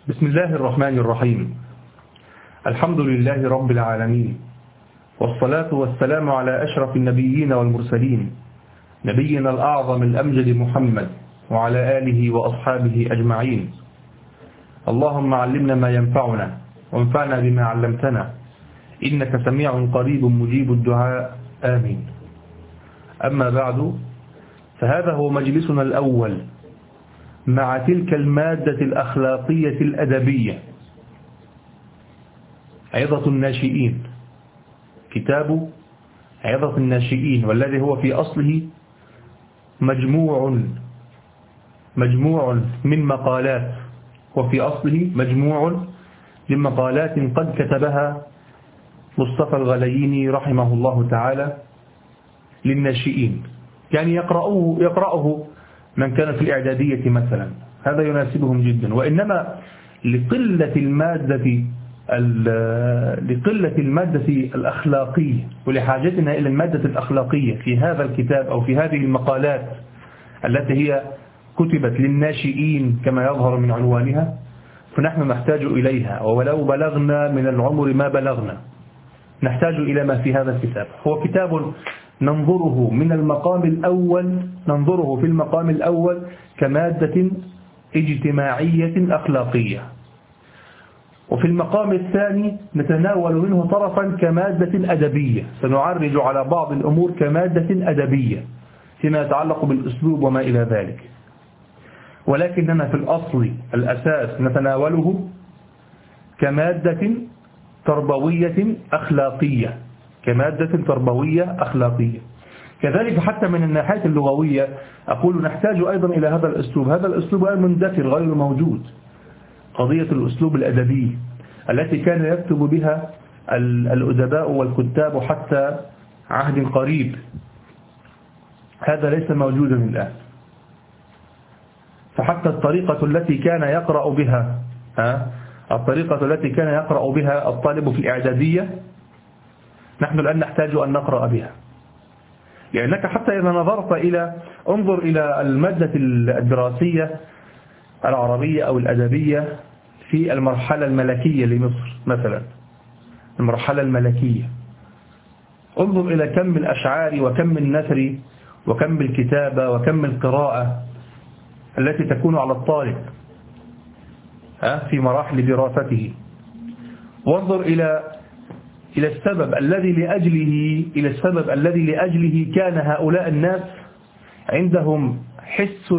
بسم الله الرحمن الرحيم. الحمد لله رب العالمين، والصلاة والسلام على أشرف النبيين والمرسلين، نبينا الأعظم الأمجد محمد وعلى آله وأصحابه أجمعين. اللهم علمنا ما ينفعنا وانفعنا بما علمتنا، إنك سميع قريب مجيب الدعاء، آمين. أما بعد، فهذا هو مجلسنا الأول مع تلك المادة الأخلاقية الأدبية، عظة الناشئين، كتاب عظة الناشئين، والذي هو في أصله مجموع من مقالات، وفي أصله مجموع من مقالات قد كتبها مصطفى الغلييني رحمه الله تعالى للناشئين، يعني يقرأه من كان في الإعدادية مثلا، هذا يناسبهم جدا. وإنما لقلة المادة الأخلاقية ولحاجتنا إلى المادة الأخلاقية في هذا الكتاب أو في هذه المقالات التي هي كتبت للناشئين كما يظهر من عنوانها، فنحن نحتاج إليها، ولو بلغنا من العمر ما بلغنا نحتاج إلى ما في هذا الكتاب. هو كتاب ننظره في المقام الأول كمادة اجتماعية أخلاقية، وفي المقام الثاني نتناول منه طرفا كمادة أدبية، سنعرج على بعض الأمور كمادة أدبية فيما يتعلق بالأسلوب وما إلى ذلك، ولكننا في الأصل الأساس نتناوله كمادة تربوية أخلاقية، كذلك حتى من الناحية اللغوية أقول نحتاج أيضا إلى هذا الأسلوب. هذا الأسلوب مندثر غير موجود، قضية الأسلوب الأدبي التي كان يكتب بها الأدباء والكتاب حتى عهد قريب، هذا ليس موجودا الآن. فحتى الطريقة التي كان يقرأ بها الطالب في الإعدادية نحن الآن نحتاج أن نقرأ بها، لأنك حتى إذا نظرت انظر إلى المادة الدراسية العربية أو الأدبية في المرحلة الملكية لمصر مثلا، المرحلة الملكية، انظر إلى كم الأشعار وكم النثر وكم الكتابة وكم القراءة التي تكون على الطالب في مراحل دراسته، وانظر إلى السبب الذي لأجله كان هؤلاء الناس عندهم حس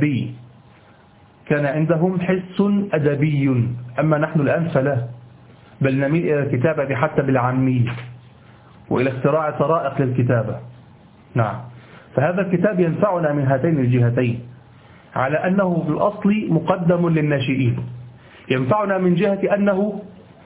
أدبي، أما نحن الآن فلا، بل نميل إلى الكتابة حتى بالعامية وإلى اختراع طرائق للكتابة. نعم، فهذا الكتاب ينفعنا من هاتين الجهتين، على أنه في الأصل مقدم للناشئين، ينفعنا من جهة أنه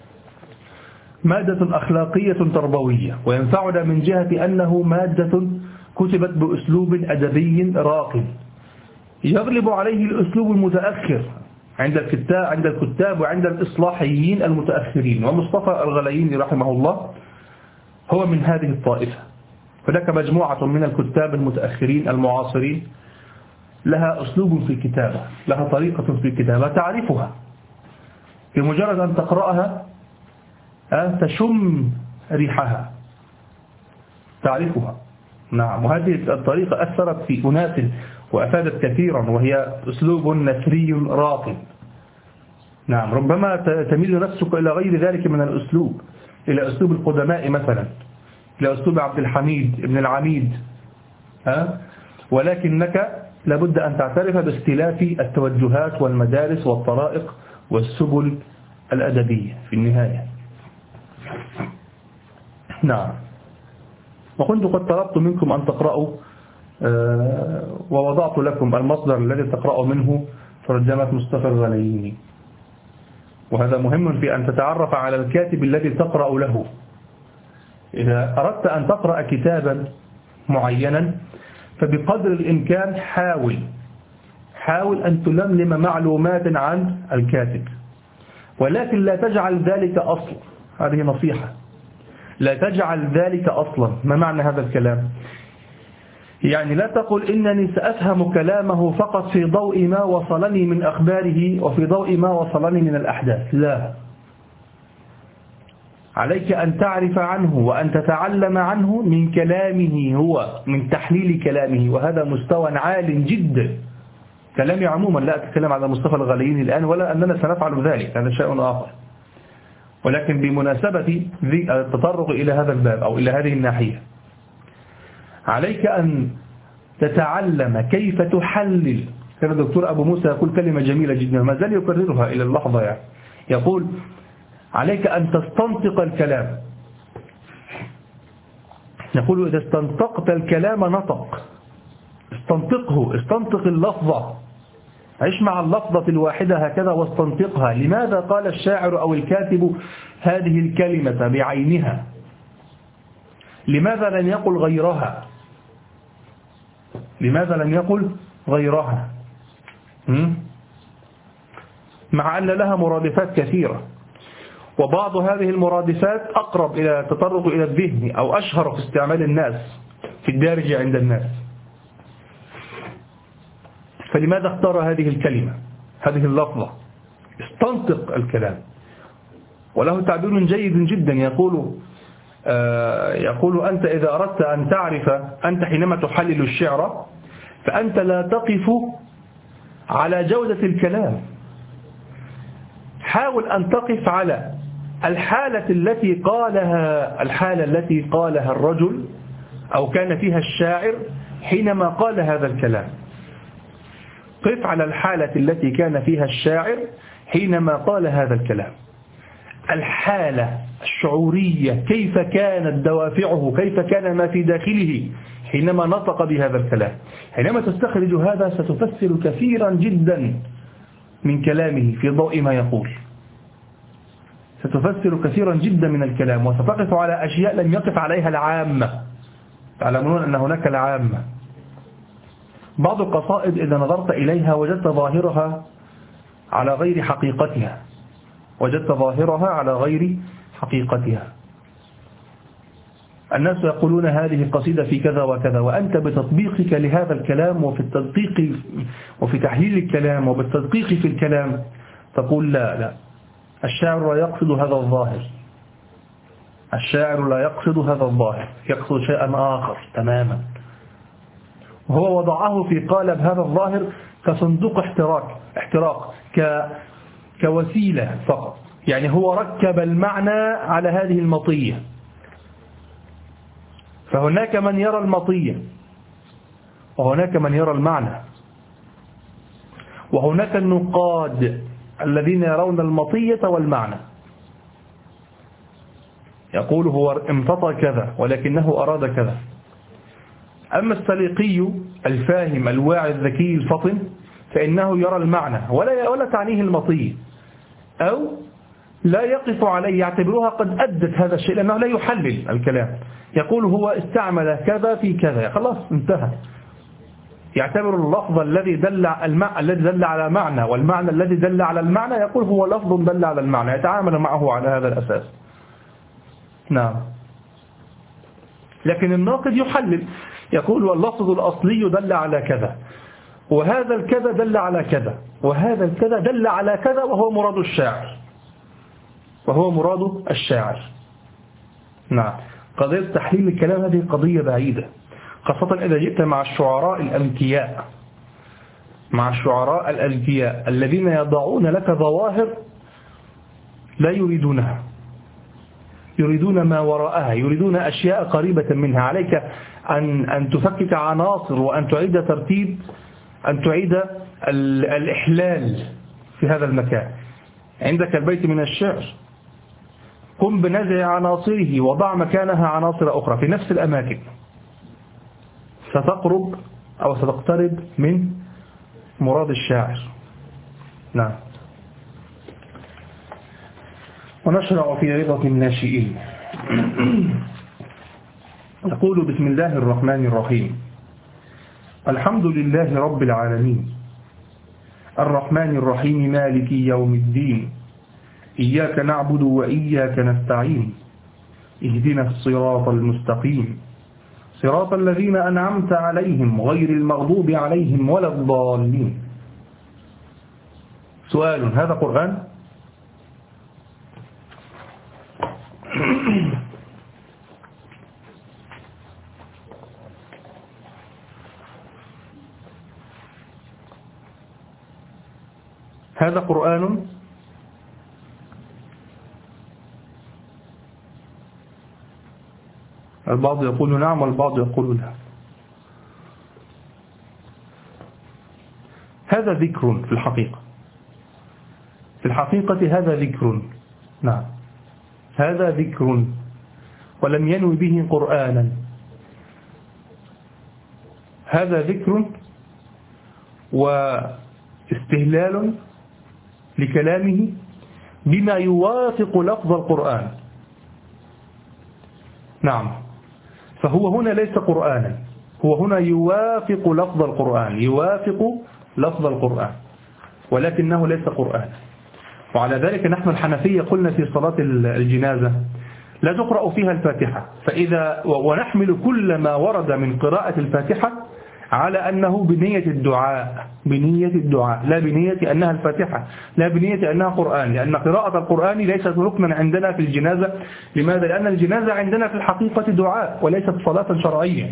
مادة أخلاقية تربوية، وينفعنا من جهة أنه مادة كتبت بأسلوب أدبي راقي يغلب عليه الأسلوب المتأخر عند الكتاب وعند الإصلاحيين المتأخرين، ومصطفى الغلييني رحمه الله هو من هذه الطائفة. هناك مجموعة من الكتاب المتأخرين المعاصرين لها أسلوب في الكتابة، لها طريقة في الكتابة تعرفها، بمجرد أن تقرأها تشم ريحها تعرفها. نعم، وهذه الطريقة أثرت في أناس وأفادت كثيرا، وهي أسلوب نثري راقي. نعم، ربما تميل نفسك إلى غير ذلك من الأسلوب، إلى أسلوب القدماء مثلا، إلى أسلوب عبد الحميد ابن العميد، ولكنك لابد أن تعترف باختلاف التوجهات والمدارس والطرائق والسبل الأدبية في النهاية. نعم، وكنت قد طلبت منكم أن تقرأوا ووضعت لكم المصدر الذي تقرأوا منه ترجمة مصطفى الغلييني، وهذا مهم في أن تتعرف على الكاتب الذي تقرأ له. إذا أردت أن تقرأ كتابا معينا فبقدر الإمكان حاول أن تلملم معلومات عن الكاتب، ولكن لا تجعل ذلك أصل. هذه نصيحة، لا تجعل ذلك أصلا. ما معنى هذا الكلام؟ يعني لا تقل إنني سأفهم كلامه فقط في ضوء ما وصلني من أخباره وفي ضوء ما وصلني من الأحداث، لا، عليك أن تعرف عنه وأن تتعلم عنه من كلامه هو، من تحليل كلامه، وهذا مستوى عال جدا. كلامي عموما لا أتكلم على مصطفى الغاليين الآن، ولا أننا سنفعل ذلك، هذا شيء آخر، ولكن بمناسبة التطرق إلى هذا الباب أو إلى هذه الناحية عليك أن تتعلم كيف تحلل. كان الدكتور أبو موسى يقول كلمة جميلة جدا ما زال يكررها إلى اللحظة، يعني يقول عليك أن تستنطق الكلام. يقول إذا استنطقت الكلام نطق، استنطقه، استنطق اللفظة، عيش مع اللفظة الواحدة هكذا واستنطقها. لماذا قال الشاعر أو الكاتب هذه الكلمة بعينها؟ لماذا لم يقل غيرها؟ لماذا لم يقل غيرها؟ مع أن لها مرادفات كثيرة، وبعض هذه المرادفات أقرب إلى التطرق إلى الذهن أو أشهر في استعمال الناس، في الدارج عند الناس. فلماذا اختار هذه الكلمة، هذه اللفظة؟ استنطق الكلام. وله تعبير جيد جدا يقول أنت إذا أردت أن تعرف، أنت حينما تحلل الشعر فأنت لا تقف على جودة الكلام، حاول أن تقف على الحالة التي قالها الرجل أو كان فيها الشاعر حينما قال هذا الكلام. قف على الحالة التي كان فيها الشاعر حينما قال هذا الكلام، الحالة الشعورية، كيف كانت دوافعه، كيف كان ما في داخله حينما نطق بهذا الكلام. حينما تستخرج هذا ستفسر كثيرا جدا من كلامه في ضوء ما يقول، ستفسر كثيرا جدا من الكلام، وستقف على أشياء لم يقف عليها العامة. تعلمون أن هناك العامة. بعض القصائد إذا نظرت إليها وجدت ظاهرها على غير حقيقتها، وجدت ظاهرها على غير حقيقتها. الناس يقولون هذه القصيدة في كذا وكذا، وأنت بتطبيقك لهذا الكلام وفي التدقيق وفي تحليل الكلام وبالتدقيق في الكلام تقول لا، الشاعر لا يقصد هذا الظاهر، الشاعر لا يقصد هذا الظاهر، يقصد شيئا آخر تماما، وهو وضعه في قالب هذا الظاهر كصندوق احتراق كوسيلة فقط. يعني هو ركب المعنى على هذه المطية. فهناك من يرى المطية، وهناك من يرى المعنى، وهناك النقاد الذين يرون المطية والمعنى. يقول هو امتطى كذا ولكنه أراد كذا. أما السليقي الفاهم الواعي الذكي الفطن فإنه يرى المعنى ولا تعنيه المطية، أو لا يقف عليه، يعتبرها قد أدت هذا الشيء لأنه لا يحلل الكلام. يقول هو استعمل كذا في كذا، خلاص انتهى. يعتبر اللفظ الذي دل على معنى والمعنى الذي دل على المعنى، يقول هو لفظ دل على المعنى، يتعامل معه على هذا الأساس. نعم. لكن الناقد يحلل، يقول واللفظ الأصلي دل على كذا، وهذا الكذا دل على كذا، وهذا الكذا دل على كذا، وهو مراد الشاعر. نعم. قضية تحليل الكلام هذه قضية بعيدة، خاصة إذا جئت مع الشعراء الأذكياء الذين يضعون لك ظواهر لا يريدونها، يريدون ما وراءها، يريدون أشياء قريبة منها. عليك أن تفكك عناصر وأن تعيد ترتيب، أن تعيد الإحلال في هذا المكان. عندك البيت من الشعر، قم بنزع عناصره وضع مكانها عناصر أخرى في نفس الأماكن، ستقرب أو ستقترب من مراد الشاعر. نعم. ونشرع في رضا الناشئين. نقول بسم الله الرحمن الرحيم. الحمد لله رب العالمين، الرحمن الرحيم، مالك يوم الدين، إياك نعبد وإياك نستعين، اهدنا الصراط المستقيم، صراط الذين أنعمت عليهم غير المغضوب عليهم ولا الضالين. سؤال: هذا قرآن؟ هذا قرآن؟ البعض يقول نعم والبعض يقول لا. هذا ذكر في الحقيقة، في الحقيقة هذا ذكر، نعم هذا ذكر، ولم ينوي به قرآنا. هذا ذكر واستهلال لكلامه بما يوافق لفظ القرآن. نعم، فهو هنا ليس قرآنا، هو هنا يوافق لفظ القرآن، يوافق لفظ القرآن، ولكنه ليس قرآن. وعلى ذلك نحن الحنفية قلنا في صلاة الجنازة لا تقرأ فيها الفاتحة، ونحمل كل ما ورد من قراءة الفاتحة على أنه بنية الدعاء، بنية الدعاء، لا بنية أنها الفاتحة، لا بنية أنها قرآن، لأن قراءة القرآن ليست ركنا عندنا في الجنازة. لماذا؟ لأن الجنازة عندنا في الحقيقة دعاء وليست صلاة شرعية.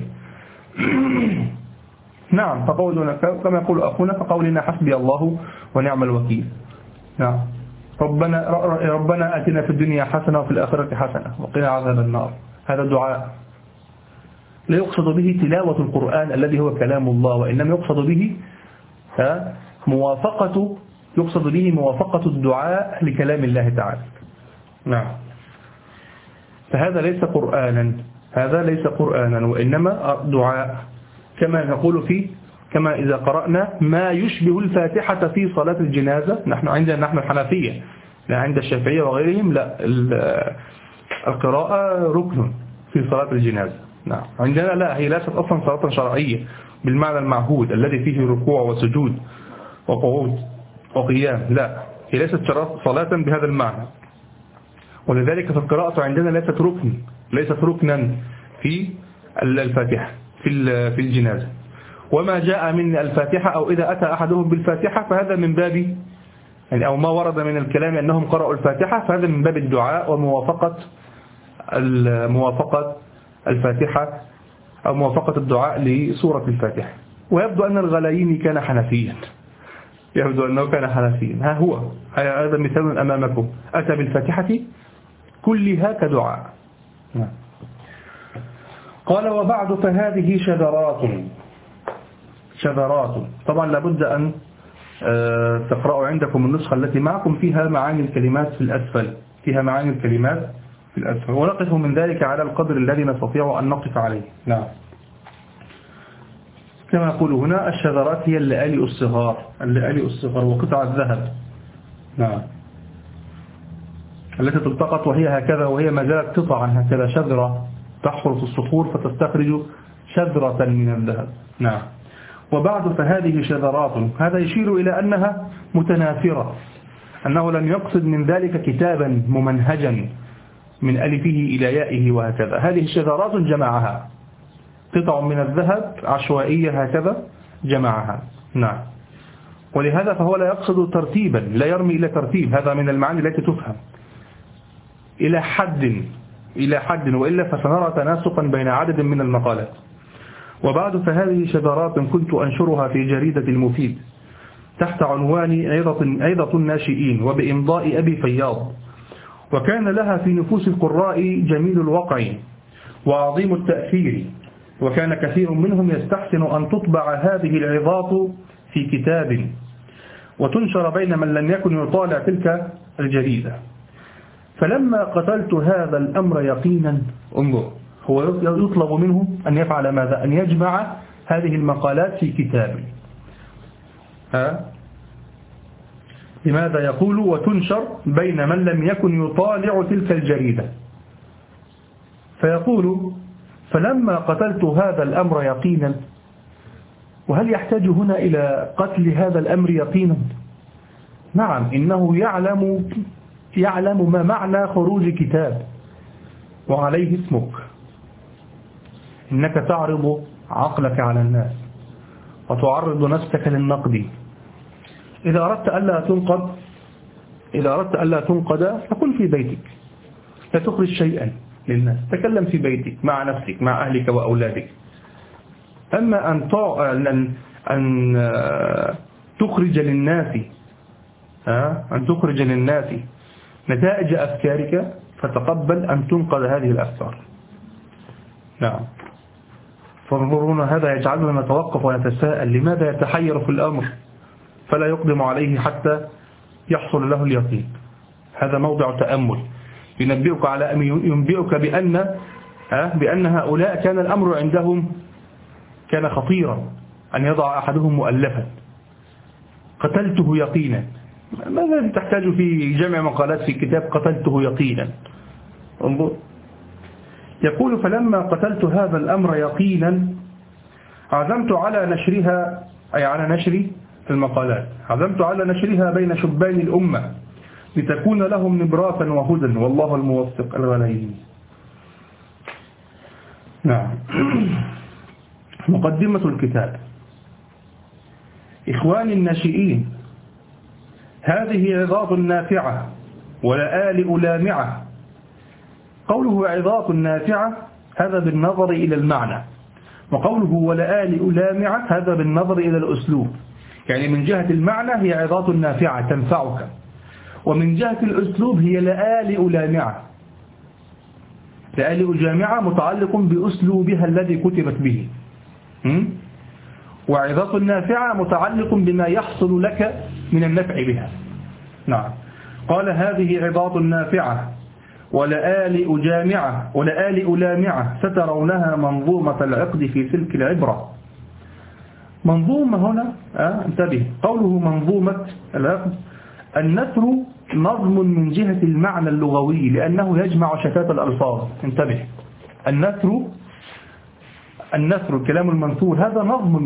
نعم، فقولنا كما يقول أخونا، فقولنا حسبي الله ونعم الوكيل. نعم، ربنا آتنا في الدنيا حسنة وفي الآخرة حسنة وقنا عذاب النار. هذا دعاء لا يقصد به تلاوة القرآن الذي هو كلام الله، وإنما يقصد به موافقة الدعاء لكلام الله تعالى. نعم، فهذا ليس قرآنا، هذا ليس قرآنا وإنما دعاء، كما نقول فيه، كما إذا قرأنا ما يشبه الفاتحة في صلاة الجنازة. نحن الحنفية، لا عند الشافعية وغيرهم، لا، القراءة ركن في صلاة الجنازة. نعم، عندنا لا، هي ليست أصلا صلاة شرعية بالمعنى المعهود الذي فيه ركوع وسجود وقعود وقيام، لا، هي ليست صلاة بهذا المعنى. ولذلك فالقراءة عندنا ليست ركنا في الفاتحة في الجنازة. وما جاء من الفاتحة أو إذا أتى أحدهم بالفاتحة فهذا من باب، يعني أو ما ورد من الكلام أنهم قرأوا الفاتحة، فهذا من باب الدعاء وموافقة الفاتحة أو موافقة الدعاء لسورة الفاتحة. ويبدو أن الغلايني كان حنفيا، يبدو أنه كان حنفيا. ها هو هذا مثال أمامكم، أتى بالفاتحة كلها كدعاء. قال: وبعد فهذه شذرات. طبعا لابد أن تقرأوا عندكم النسخة التي معكم فيها معاني الكلمات في الأسفل، ونقف من ذلك على القدر الذي نستطيع أن نقف عليه. نعم، كما يقول هنا الشذرات هي اللآلئ الصغار وقطع الذهب. نعم، التي تلتقط وهي هكذا، وهي ما زالت قطعا هكذا شذرة تحفر الصخور فتستخرج شذرة من الذهب. نعم، وبعد فهذه شذرات، هذا يشير إلى أنها متناثرة، أنه لم يقصد من ذلك كتابا ممنهجا من ألفه إلى يائه وهكذا. هذه شذرات جمعها، قطع من الذهب عشوائية هكذا جمعها. نعم، ولهذا فهو لا يقصد ترتيبا، لا يرمي إلى ترتيب، هذا من المعاني التي تفهم إلى حد، وإلا فسنرى تناسقا بين عدد من المقالات. وبعد فهذه شذرات كنت أنشرها في جريدة المفيد تحت عنوان عظة الناشئين وبإمضاء أبي فياض، وكان لها في نفوس القراء جميل الوقع وعظيم التأثير، وكان كثير منهم يستحسن أن تطبع هذه العظات في كتاب وتنشر بين من لم يكن يطالع تلك الجريدة. فلما قتلت هذا الأمر يقينا، انظر، هو يطلب منه أن يفعل ماذا؟ أن يجمع هذه المقالات في كتاب. لماذا يقول وتنشر بين من لم يكن يطالع تلك الجريدة؟ فيقول فلما قتلت هذا الأمر يقينا. وهل يحتاج هنا إلى قتل هذا الأمر يقينا؟ نعم، إنه يعلم ما معنى خروج كتاب وعليه اسمك، إنك تعرض عقلك على الناس وتعرض نفسك للنقد. إذا أردت ألا تنقد فكن في بيتك، لا تخرج شيئا للناس، تكلم في بيتك مع نفسك مع أهلك وأولادك. أما أن تخرج للناس نتائج أفكارك، فتقبل أن تنقذ هذه الأفكار. نعم. فانظرون، هذا يجعلنا نتوقف ونتساءل لماذا يتحير في الأمر فلا يقدم عليه حتى يحصل له اليقين. هذا موضع تأمل ينبئك بأن هؤلاء كان الأمر عندهم كان خطيرا، أن يضع أحدهم مؤلفا قتلته يقينا. ماذا تحتاج في جمع مقالات في كتاب قتلته يقينا؟ انظر، يقول: فلما قتلت هذا الأمر يقينا عزمت على نشرها، أي على نشر المقالات، عزمت على نشرها بين شبان الأمة لتكون لهم نبراسا وهدى، والله الموفق الغليل. نعم. مقدمة الكتاب. إخواني الناشئين، هذه عظات نافعة ولآل ألامعة. قوله عظات نافعة هذا بالنظر إلى المعنى، وقوله ولآل ألامعة هذا بالنظر إلى الأسلوب. يعني من جهة المعنى هي عظات نافعة تنفعك، ومن جهة الأسلوب هي لآل ألامعة. لآل ألامعة متعلق بأسلوبها الذي كتبت به، وعظات نافعة متعلق بما يحصل لك من النفع بها. نعم. قال: هذه عظات نافعة ولآل ألامعة سترونها منظومة العقد في سلك العبرة. منظومة هنا انتبه، قوله منظومة العقد، النثر نظم من جهة المعنى اللغوي لأنه يجمع شتات الألفاظ. انتبه، النثر الكلام المنثور هذا نظم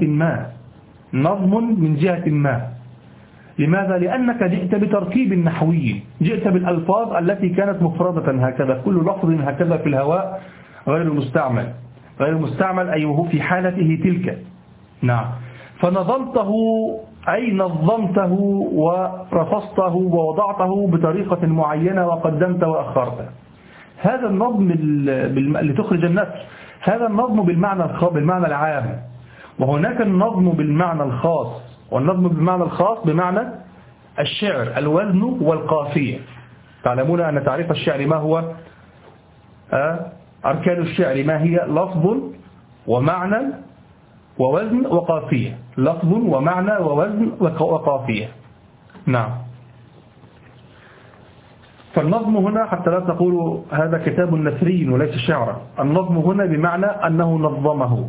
من جهة ما. لماذا؟ لأنك جئت بتركيب نحوي، جئت بالألفاظ التي كانت مفردة هكذا، كل لفظ هكذا في الهواء غير مستعمل أيه في حالته تلك. نعم. فنظمته، أي نظمته ورفصته ووضعته بطريقة معينة وقدمت وأخرت. هذا النظم لتخرج النثر، هذا النظم بالمعنى العام، وهناك النظم بالمعنى الخاص. والنظم بالمعنى الخاص بمعنى الشعر، الوزن والقافية. تعلمون أن تعريف الشعر ما هو؟ أركان الشعر ما هي؟ لفظ ومعنى ووزن وقافية. لفظ ومعنى ووزن وقافية. نعم. فالنظم هنا حتى لا تقولوا هذا كتاب نثري وليس شعرا، النظم هنا بمعنى أنه نظمه،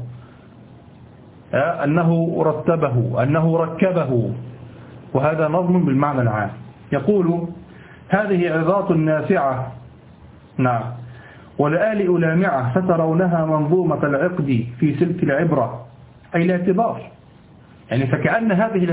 أنه رتبه، أنه ركبه، وهذا نظم بالمعنى العام. يقول: هذه عظات نافعة. نعم. ولآل ألامعة سترونها منظومة العقد في سلك العبرة، أي الاعتبار. يعني فكأن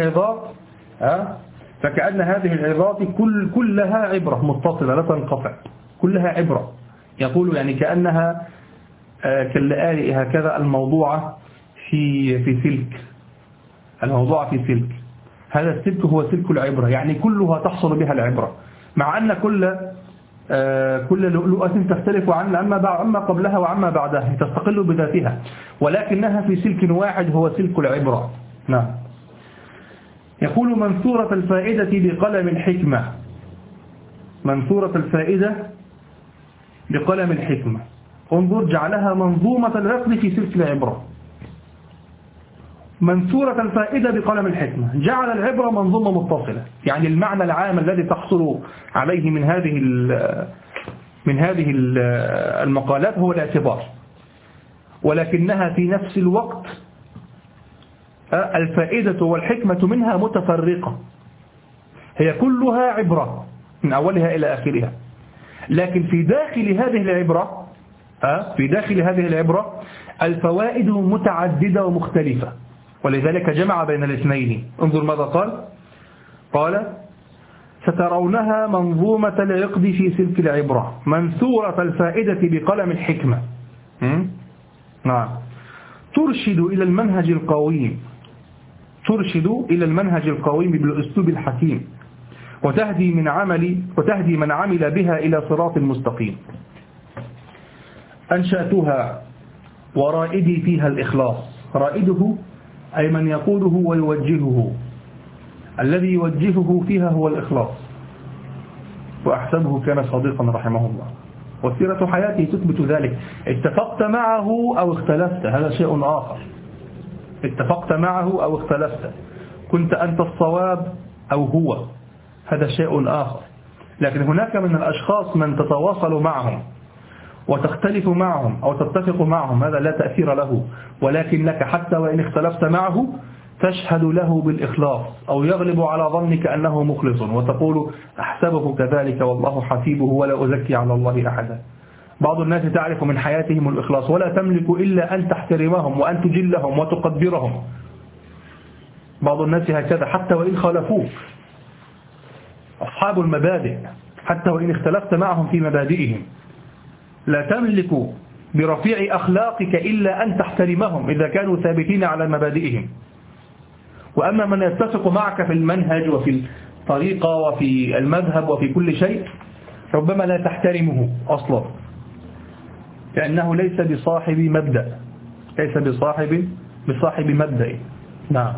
هذه العظات كلها عبرة متصلة لا تنقطع، كلها عبرة. يقول يعني كأنها كاللآل هكذا الموضوعة في سلك، الموضوع في سلك. هذا السلك هو سلك العبرة، يعني كلها تحصل بها العبرة، مع أن كل لؤلؤة تختلف عما قبلها وعما بعدها، تستقل بذاتها، ولكنها في سلك واحد هو سلك العبرة. نعم. يقول: منثورة الفائدة بقلم الحكمة. منثورة الفائدة بقلم الحكمة، انظر، جعلها منظومة العقد في سلك العبرة. منثورة الفائدة بقلم الحكمة، جعل العبرة منظومة متصلة، يعني المعنى العام الذي تحصل عليه من هذه المقالات هو الاعتبار، ولكنها في نفس الوقت الفائدة والحكمة منها متفرقة، هي كلها عبرة من أولها إلى آخرها، لكن في داخل هذه العبرة الفوائد متعددة ومختلفة، ولذلك جمع بين الاثنين. انظر ماذا قال: سترونها منظومة العقد في سلك العبرة، منثورة الفائدة بقلم الحكمة. نعم. ترشد إلى المنهج القويم، ترشد إلى المنهج القويم بالأسلوب الحكيم، وتهدي من عمل بها إلى صراط مستقيم. أنشأتها ورائدي فيها الإخلاص. رائده أي من يقوله ويوجهه، الذي يوجهه فيها هو الإخلاص، وأحسبه كان صديقا رحمه الله، وسيرة حياته تثبت ذلك. اتفقت معه أو اختلفت، هذا شيء آخر. اتفقت معه أو اختلفت، كنت أنت الصواب أو هو، هذا شيء آخر. لكن هناك من الأشخاص من تتواصل معهم وتختلف معهم أو تتفق معهم، هذا لا تأثير له، ولكن لك حتى وإن اختلفت معه تشهد له بالإخلاص، أو يغلب على ظنك أنه مخلص وتقول أحسبه كذلك والله حسيبه ولا أزكي على الله أحدا. بعض الناس تعرف من حياتهم الإخلاص ولا تملك إلا أن تحترمهم وأن تجلهم وتقدرهم. بعض الناس هكذا حتى وإن خالفوك، أصحاب المبادئ حتى وإن اختلفت معهم في مبادئهم، لا تملك برفيع أخلاقك إلا أن تحترمهم إذا كانوا ثابتين على مبادئهم. وأما من يتفق معك في المنهج وفي الطريقة وفي المذهب وفي كل شيء، ربما لا تحترمه أصلا، لأنه ليس بصاحب مبدأ، ليس بصاحب مبدأ. نعم.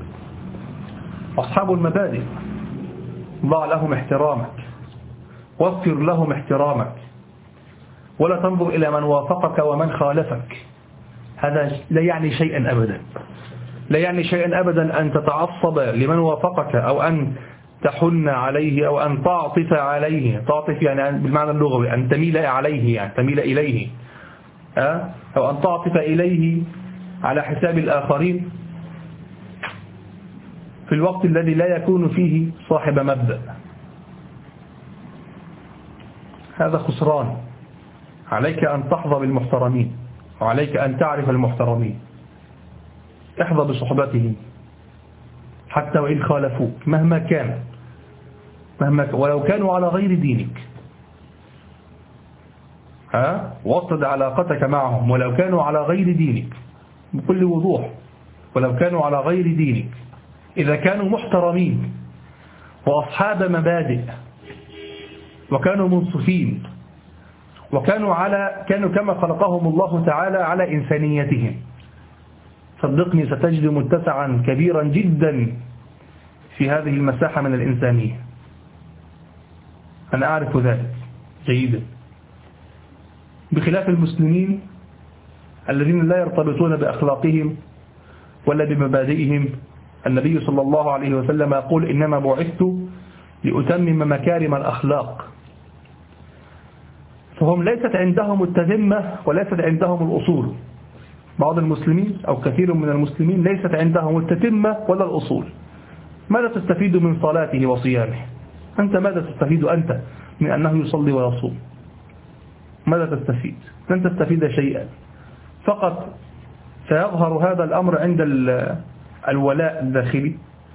أصحاب المبادئ ضع لهم احترامك، وفر لهم احترامك، ولا تنظر إلى من وافقك ومن خالفك. هذا لا يعني شيئا أبدا، لا يعني شيئا أبدا أن تتعصب لمن وافقك، أو أن تحن عليه، أو أن تعطف عليه. تعطف يعني بالمعنى اللغوي أن تميل عليه، يعني تميل إليه، أو أن تعطف إليه على حساب الآخرين في الوقت الذي لا يكون فيه صاحب مبدأ. هذا خسران. عليك أن تحظى بالمحترمين، وعليك أن تعرف المحترمين، احظى بصحبتهم حتى وإن خالفوك مهما كان، ولو كانوا على غير دينك. وصل علاقتك معهم ولو كانوا على غير دينك بكل وضوح، ولو كانوا على غير دينك، إذا كانوا محترمين وأصحاب مبادئ وكانوا منصفين كانوا كما خلقهم الله تعالى على إنسانيتهم، صدقني ستجد متسعا كبيرا جدا في هذه المساحة من الإنسانية. أنا أعرف ذلك جيدا، بخلاف المسلمين الذين لا يرتبطون بأخلاقهم ولا بمبادئهم. النبي صلى الله عليه وسلم يقول إنما بعثت لأتمم مكارم الأخلاق. فهم ليست عندهم التذمة وليست عندهم الأصول. بعض المسلمين أو كثير من المسلمين ليست عندهم التتمة ولا الأصول. ماذا تستفيد من صلاته وصيامه؟ أنت ماذا تستفيد أنت من أنه يصلي ويصوم؟ ماذا تستفيد؟ لن تستفيد شيئا، فقط سيظهر هذا الأمر عند الولاء الداخلي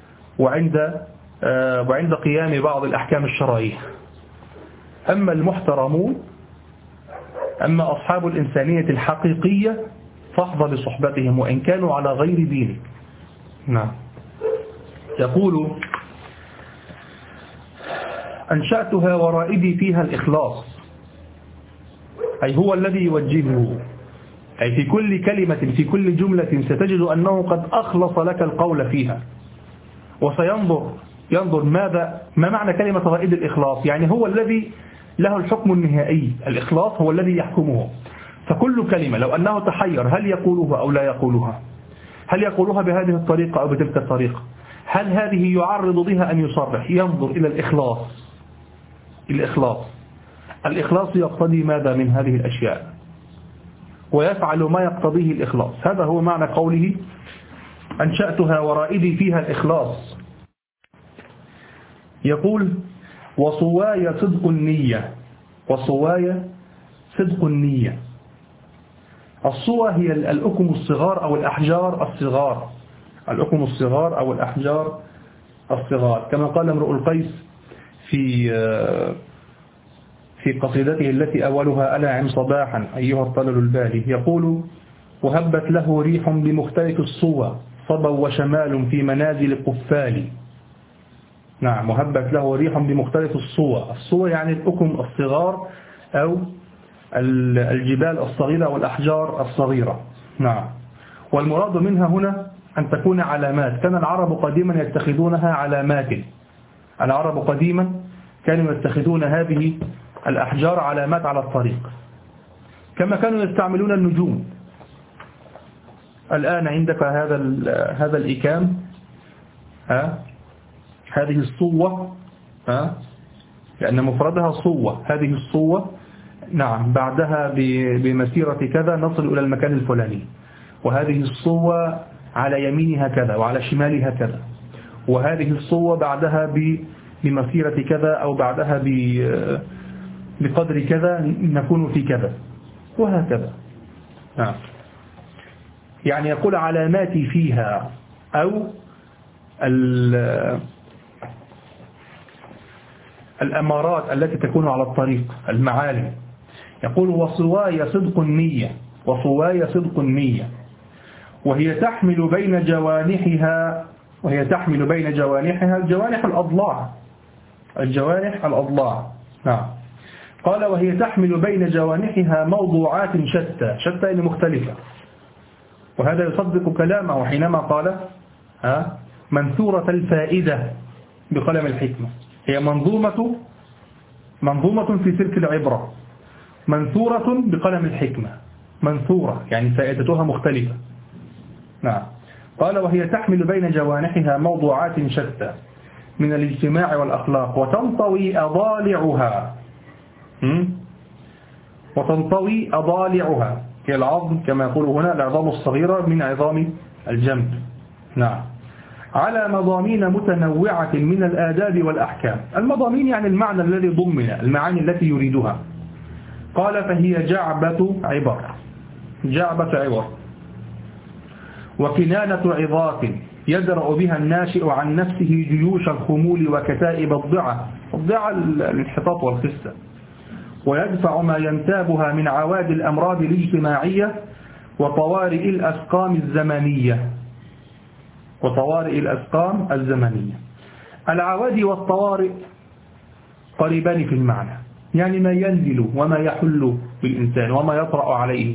وعند قيام بعض الأحكام الشرعية. أما المحترمون، أما أصحاب الإنسانية الحقيقية، فاحظى بصحبتهم وإن كانوا على غير دينك. نعم. يقول أنشأتها ورائدي فيها الإخلاص، أي هو الذي يوجهه، أي في كل كلمة في كل جملة ستجد أنه قد أخلص لك القول فيها، ينظر ما معنى كلمة رائد الإخلاص، يعني هو الذي له الحكم النهائي، الإخلاص هو الذي يحكمه. فكل كلمة لو أنه تحير هل يقولها أو لا يقولها، هل يقولها بهذه الطريقة أو بتلك الطريقة، هل هذه يعرض بها أن يصرح، ينظر إلى الإخلاص يقتضي ماذا من هذه الأشياء، ويفعل ما يقتضيه الإخلاص. هذا هو معنى قوله أنشأتها ورائدي فيها الإخلاص. يقول وصواي صدق النية. الصوى هي الأكم الصغار أو الأحجار الصغار، الأكم الصغار أو الأحجار الصغار، كما قال امرؤ القيس في قصيدته التي أولها ألا عم صباحا أيها الطلل البالي، يقول وهبت له ريح بمختلف الصور صبا وشمال في منازل قفال. نعم، وهبت له ريح بمختلف الصور. الصور يعني الأكم الصغار أو الجبال الصغيرة والأحجار الصغيرة. نعم، والمراد منها هنا أن تكون علامات. كان العرب قديما يتخذونها علامات. العرب قديما كانوا يتخذون هذه الأحجار علامات على الطريق، كما كانوا يستعملون النجوم. الآن عندك هذا الإكام، هذه الصوة، لأن مفردها صوة، هذه الصوة. نعم، بعدها بمسيرة كذا نصل إلى المكان الفلاني، وهذه الصوة على يمينها كذا وعلى شمالها كذا، وهذه الصوة بعدها بمسيرة كذا أو بعدها بقدر كذا نكون في كذا، وهكذا. نعم، يعني يقول علاماتي فيها أو الأمارات التي تكون على الطريق، المعالم. يقول وصواي صدق النية، وصواي صدق النية، وهي تحمل بين جوانحها الجوانح الأضلاع، الجوانح الأضلاع. نعم، قال وهي تحمل بين جوانحها موضوعات شتى، شتى يعني مختلفة. وهذا يصدق كلامه حينما قال منثورة الفائدة بقلم الحكمة. هي منظومة في سلك العبرة، منثورة بقلم الحكمة. منثورة يعني فائدتها مختلفة. نعم، قال وهي تحمل بين جوانحها موضوعات شتى من الاجتماع والأخلاق، وتنطوي أضالعها. وتنطوي أضالعها هي العظم، كما يقول هنا العظام الصغيرة من عظام الجنب. نعم، على مضامين متنوعة من الآداب والأحكام. المضامين يعني المعنى الذي ضمن المعاني التي يريدها. قال فهي جعبة عبر، جعبة عبر، وكنانة عظات يدرأ بها الناشئ عن نفسه جيوش الخمول وكتائب الضعة، الضعة الانحطاط والخسة، ويدفع ما ينتابها من عواد الأمراض الاجتماعية وطوارئ الأسقام الزمنية، وطوارئ الأسقام الزمنية. العوادي والطوارئ قريبان في المعنى، يعني ما ينزل وما يحل بالإنسان وما يطرأ عليه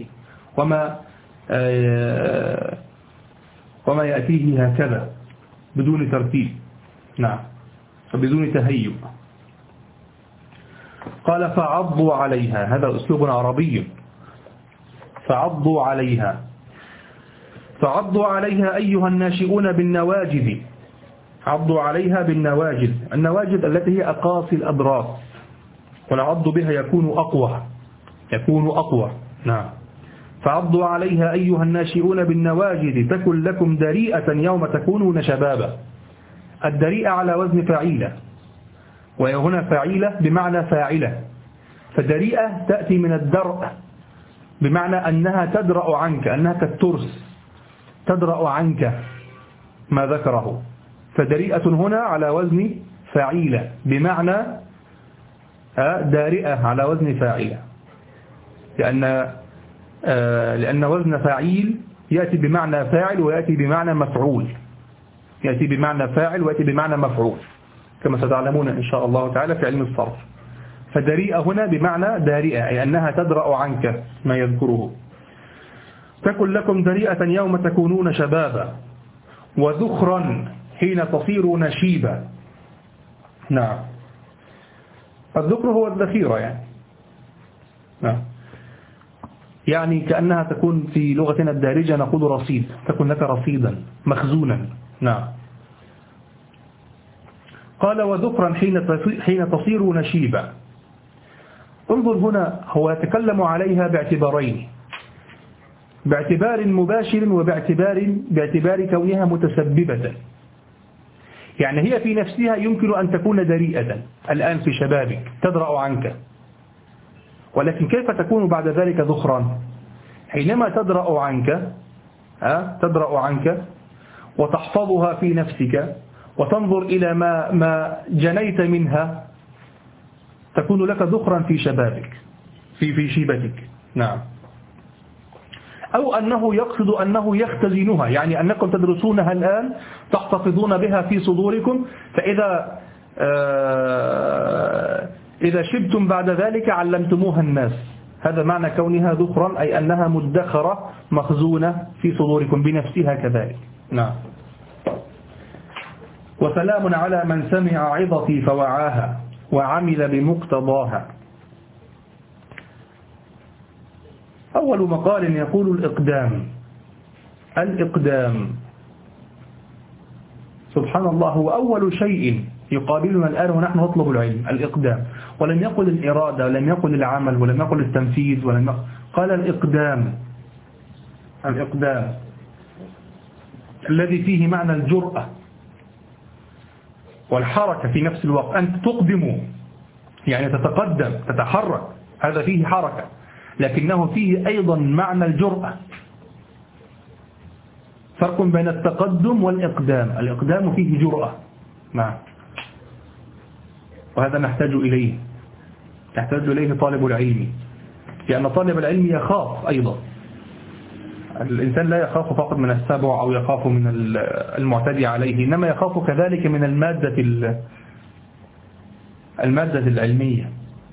وما يأتيه هكذا بدون ترتيب. نعم، وبدون تهيؤ. قال فعضوا عليها، هذا أسلوب عربي. فعضوا عليها، فعضوا عليها أيها الناشئون بالنواجذ. عضوا عليها بالنواجذ، النواجذ التي هي أقاصي الأضراس، والعض بها يكون أقوى، يكون أقوى. نعم، فعضوا عليها أيها الناشئون بالنواجذ تكن لكم دريئة يوم تكونون شبابا. الدريئة على وزن فعيلة، وهنا فعيلة بمعنى فاعلة. فدريئة تأتي من الدرء بمعنى أنها تدرأ عنك، أنها كالترس تدرأ عنك ما ذكره. فدريئة هنا على وزن فاعلة بمعنى دارئة على وزن فاعلة، لأن وزن فاعيل يأتي بمعنى فاعل ويأتي بمعنى مفعول، يأتي بمعنى فاعل ويأتي بمعنى مفعول كما ستعلمون إن شاء الله تعالى في علم الصرف. فدريئة هنا بمعنى دارئة، أي أنها تدرأ عنك ما يذكره. تكن لكم دريئة يوم تكونون شبابا، وذخرا حين تصيرون شيبا. نعم، الذكر هو الذخيرة يعني. نعم، يعني كأنها تكون في لغتنا الدارجة نقول رصيد، تكون لك رصيدا مخزونا. نعم، قال وذكرا حين تصيرون شيبا. انظر هنا، هو يتكلم عليها باعتبارين، باعتبار مباشر باعتبار كونها متسببة. يعني هي في نفسها يمكن أن تكون دريئة الآن في شبابك تدرأ عنك، ولكن كيف تكون بعد ذلك ذخرا؟ حينما تدرأ عنك وتحفظها في نفسك وتنظر إلى ما جنيت منها، تكون لك ذخرا في شبابك في شيبتك. نعم، أو أنه يقصد أنه يختزنها، يعني أنكم تدرسونها الآن تحتفظون بها في صدوركم، فإذا إذا شبتم بعد ذلك علمتموها الناس. هذا معنى كونها ذخرا، أي أنها مدخرة مخزونة في صدوركم بنفسها كذلك. نعم. وسلام على من سمع عظتي فوعاها وعمل بمقتضاها. أول مقال يقول الإقدام سبحان الله هو أول شيء يقابلنا الآن ونحن نطلب العلم، الإقدام. ولم يقل الإرادة، ولم يقل العمل، ولم يقل التنفيذ، قال الإقدام الذي فيه معنى الجرأة والحركة في نفس الوقت. أنت تقدم يعني تتقدم تتحرك، هذا فيه حركة، لكنه فيه أيضا معنى الجرأة. فرق بين التقدم والإقدام. الإقدام فيه جرأة، نعم، وهذا نحتاج إليه طالب العلم، لأن طالب العلم يخاف أيضا. الإنسان لا يخاف فقط من السبع أو يخاف من المعتدي عليه، إنما يخاف كذلك من المادة العلمية.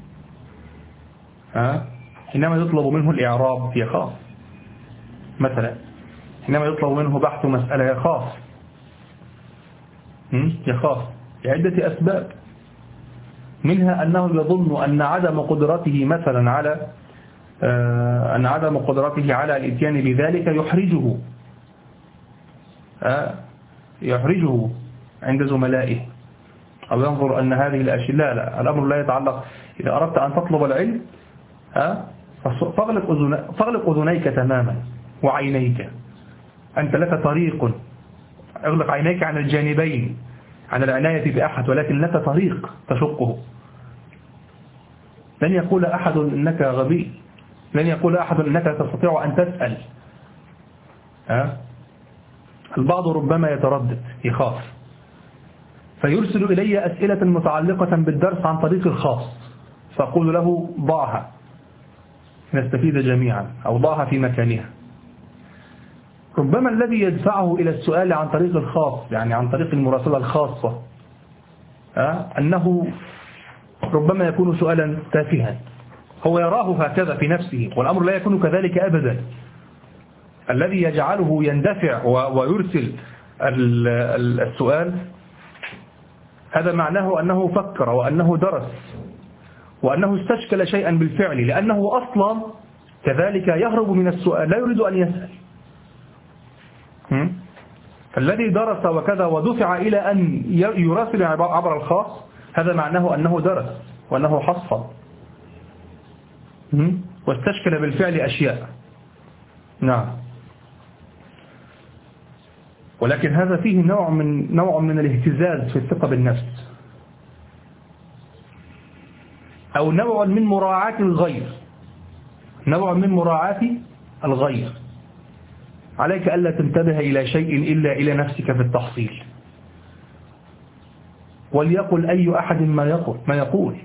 حينما يطلب منه الإعراب يخاف مثلا، حينما يطلب منه بحث مسألة يخاف لعدة أسباب، منها أنه يظن أن عدم قدرته مثلا على الاتيان بذلك يحرجه عند زملائه، أو ينظر أن هذه الأشياء لا الأمر لا يتعلق. إذا أردت أن تطلب العلم فاغلق أذنيك تماما وعينيك. أنت لك طريق، اغلق عينيك عن الجانبين، عن العناية بأحد، ولكن لك طريق تشقه. لن يقول أحد إنك غبي، لن يقول أحد إنك تستطيع أن تسأل. البعض ربما يتردد يخاف، فيرسل إلي أسئلة متعلقة بالدرس عن طريق الخاص، فأقول له ضعها نستفيد جميعا، أو ضعها في مكانها. ربما الذي يدفعه إلى السؤال عن طريق الخاص، يعني عن طريق المراسلة الخاصة، أنه ربما يكون سؤالا تافها، هو يراه هكذا في نفسه، والأمر لا يكون كذلك أبدا. الذي يجعله يندفع ويرسل السؤال هذا معناه أنه فكر، وأنه درس، وأنه استشكل شيئا بالفعل، لأنه أصلا كذلك يهرب من السؤال، لا يريد أن يسأل. فالذي درس وكذا ودفع إلى أن يراسل عبر الخاص، هذا معناه أنه درس وأنه حصل واستشكل بالفعل أشياء. نعم. ولكن هذا فيه نوع من الاهتزاز في الثقة بالنفس، أو نوع من مراعاة الغير. عليك ألا تنتبه إلى شيء إلا إلى نفسك في التحصيل، وليقل أي أحد ما يقول.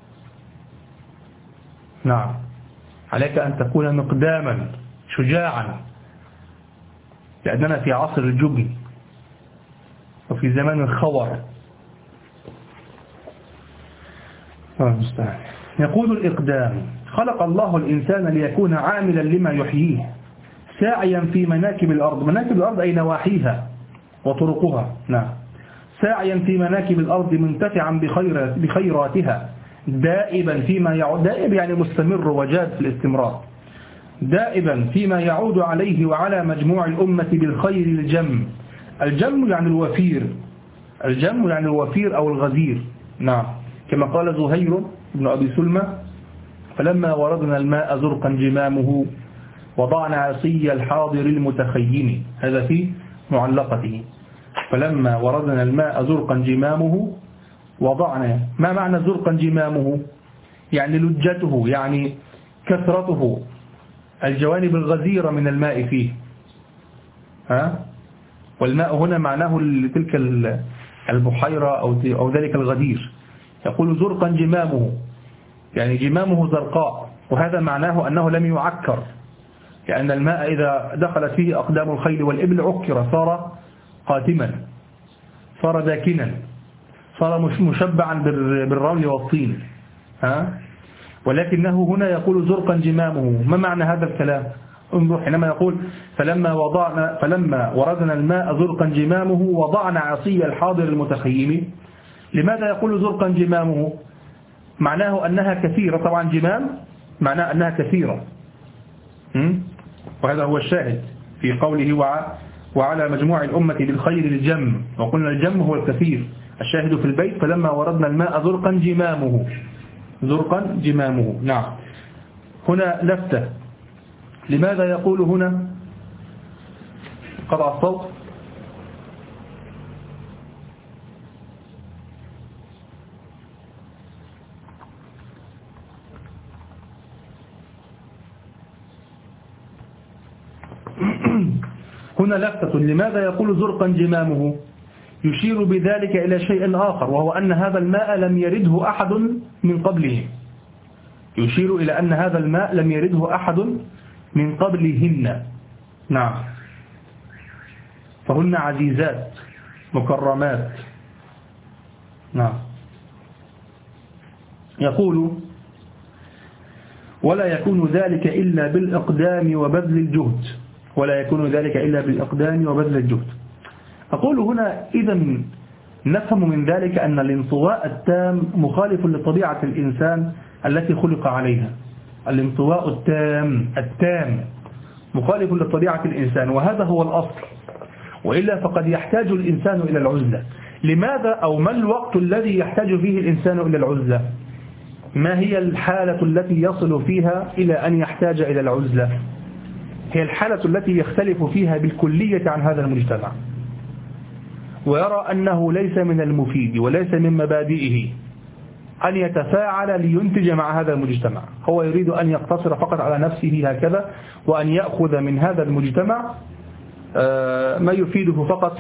نعم. عليك أن تكون مقداما شجاعا، لأننا في عصر الجبن وفي زمان الخور. يقول الإقدام: خلق الله الإنسان ليكون عاملا لما يحييه، ساعيا في مناكب الأرض. مناكب الأرض أي نواحيها وطرقها. نعم. ساعيا في مناكب الأرض منتفعا بخيراتها، دائبا فيما يعود، دائب يعني مستمر وجاد في الاستمرار، دائبا فيما يعود عليه وعلى مجموع الأمة بالخير الجم. الجم يعني الوفير أو الغزير. نعم. كما قال زهير بن أبي سلمى: فلما وردنا الماء زرقا جمامه وضعنا عصي الحاضر المتخيم. هذا في معلقته. فلما وردنا الماء زرقا جمامه وضعنا. ما معنى زرقا جمامه؟ يعني لجته، يعني كثرته، الجوانب الغزيرة من الماء فيه. والماء هنا معناه تلك البحيرة أو ذلك الغدير. يقول زرقا جمامه، يعني جمامه زرقاء، وهذا معناه أنه لم يعكر، لأن الماء إذا دخلت فيه أقدام الخيل والإبل عكر، صار قاتما، صار داكنا، صار مشبعا بالرمل والطين. ولكنه هنا يقول زرقا جمامه. ما معنى هذا الكلام؟ انظر حينما يقول فلما وردنا الماء زرقا جمامه وضعنا عصي الحاضر المتخيم. لماذا يقول زرقا جمامه؟ معناه أنها كثيرة. طبعا جمام معناه أنها كثيرة، وهذا هو الشاهد في قوله وعلى مجموع الأمة بالخير الجم، وقلنا الجم هو الكثير. الشاهد في البيت فلما وردنا الماء زرقا جمامه، زرقا جمامه. نعم. هنا لفتة. لماذا يقول هنا قطع الصوت؟ هنا لفتة. لماذا يقول زرقا جمامه؟ يشير بذلك إلى شيء آخر، وهو أن هذا الماء لم يرده أحد من قبله. يشير إلى أن هذا الماء لم يرده أحد من قبلهن. نعم. فهن عزيزات مكرمات. نعم. يقول ولا يكون ذلك إلا بالإقدام وبذل الجهد، ولا يكون ذلك إلا بالإقدام وبذل الجهد. أقول هنا إذن نفهم من ذلك أن الانطواء التام مخالف لطبيعة الإنسان التي خلق عليها. الانطواء التام مخالف لطبيعة الإنسان، وهذا هو الأصل، وإلا فقد يحتاج الإنسان إلى العزلة. لماذا أو ما الوقت الذي يحتاج فيه الإنسان إلى العزلة؟ ما هي الحالة التي يصل فيها إلى أن يحتاج إلى العزلة؟ هي الحالة التي يختلف فيها بالكلية عن هذا المجتمع، ويرى أنه ليس من المفيد وليس من مبادئه أن يتفاعل لينتج مع هذا المجتمع. هو يريد أن يقتصر فقط على نفسه هكذا، وأن يأخذ من هذا المجتمع ما يفيده فقط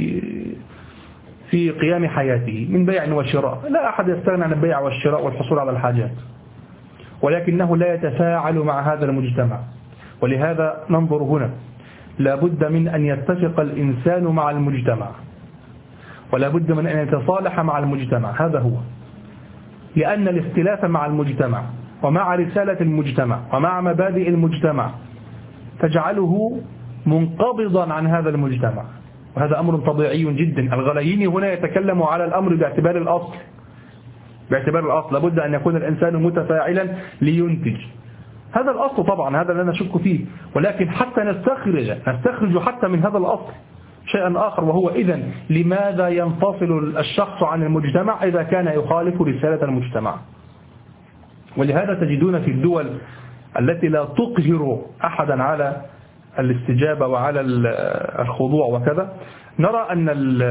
في قيام حياته من بيع وشراء. لا أحد يستغنى عن البيع والشراء والحصول على الحاجات، ولكنه لا يتفاعل مع هذا المجتمع. ولهذا ننظر هنا لا بد من أن يتفق الإنسان مع المجتمع، ولا بد من أن يتصالح مع المجتمع. هذا هو، لأن الاختلاف مع المجتمع ومع رسالة المجتمع ومع مبادئ المجتمع تجعله منقبضا عن هذا المجتمع، وهذا أمر طبيعي جدا. الغلييني هنا يتكلم على الأمر باعتبار الأصل. لابد أن يكون الإنسان متفاعلا لينتج. هذا الأصل طبعا، هذا لا نشك فيه، ولكن حتى نستخرج حتى من هذا الأصل شيئا آخر، وهو إذن لماذا ينفصل الشخص عن المجتمع إذا كان يخالف رسالة المجتمع؟ ولهذا تجدون في الدول التي لا تقهر أحدا على الاستجابة وعلى الخضوع وكذا، نرى أن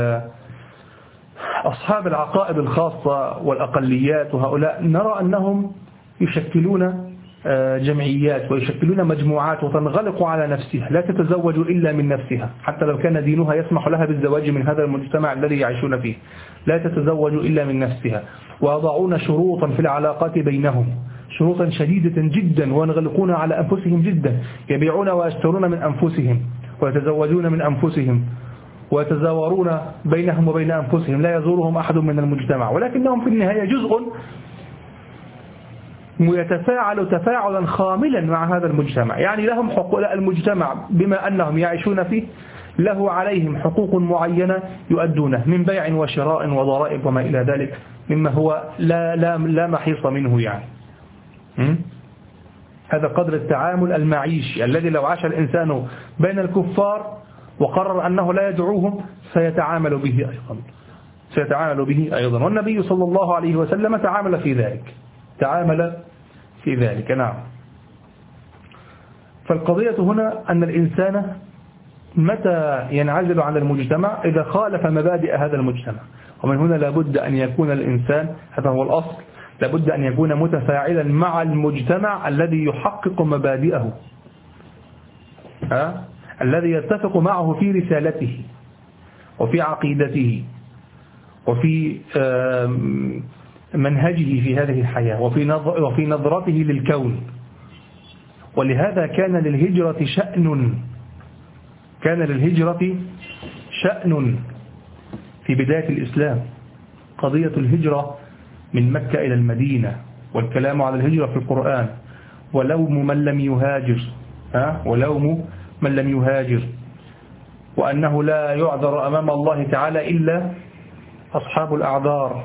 أصحاب العقائد الخاصة والأقليات وهؤلاء نرى أنهم يشكلون جمعيات ويشكلون مجموعات وتنغلق على نفسها، لا تتزوج إلا من نفسها، حتى لو كان دينها يسمح لها بالزواج من هذا المجتمع الذي يعيشون فيه، لا تتزوج إلا من نفسها. ويضعون شروطا في العلاقات بينهم، شروطا شديدة جدا، وينغلقون على أنفسهم جدا، يبيعون ويشترون من أنفسهم ويتزوجون من أنفسهم ويتزاورون بينهم وبين أنفسهم، لا يزورهم أحد من المجتمع، ولكنهم في النهاية جزء يتفاعل تفاعلا خاملا مع هذا المجتمع. يعني لهم حقوق، المجتمع بما أنهم يعيشون فيه له عليهم حقوق معينة يؤدونه من بيع وشراء وضرائب وما إلى ذلك، مما هو لا محيص منه. يعني هذا قدر التعامل المعيشي الذي لو عاش الإنسان بين الكفار وقرر أنه لا يدعوهم سيتعامل به أيضا. والنبي صلى الله عليه وسلم تعامل في ذلك. نعم. فالقضية هنا أن الإنسان متى ينعزل عن المجتمع؟ إذا خالف مبادئ هذا المجتمع. ومن هنا لابد أن يكون الإنسان، هذا هو الأصل، لابد أن يكون متفاعلا مع المجتمع الذي يحقق مبادئه، الذي يتفق معه في رسالته وفي عقيدته وفي منهجه في هذه الحياة وفي نظرته للكون. ولهذا كان للهجرة شأن في بداية الإسلام، قضية الهجرة من مكة إلى المدينة، والكلام على الهجرة في القرآن، ولوم من لم يهاجر، وأنه لا يعذر أمام الله تعالى إلا أصحاب الأعذار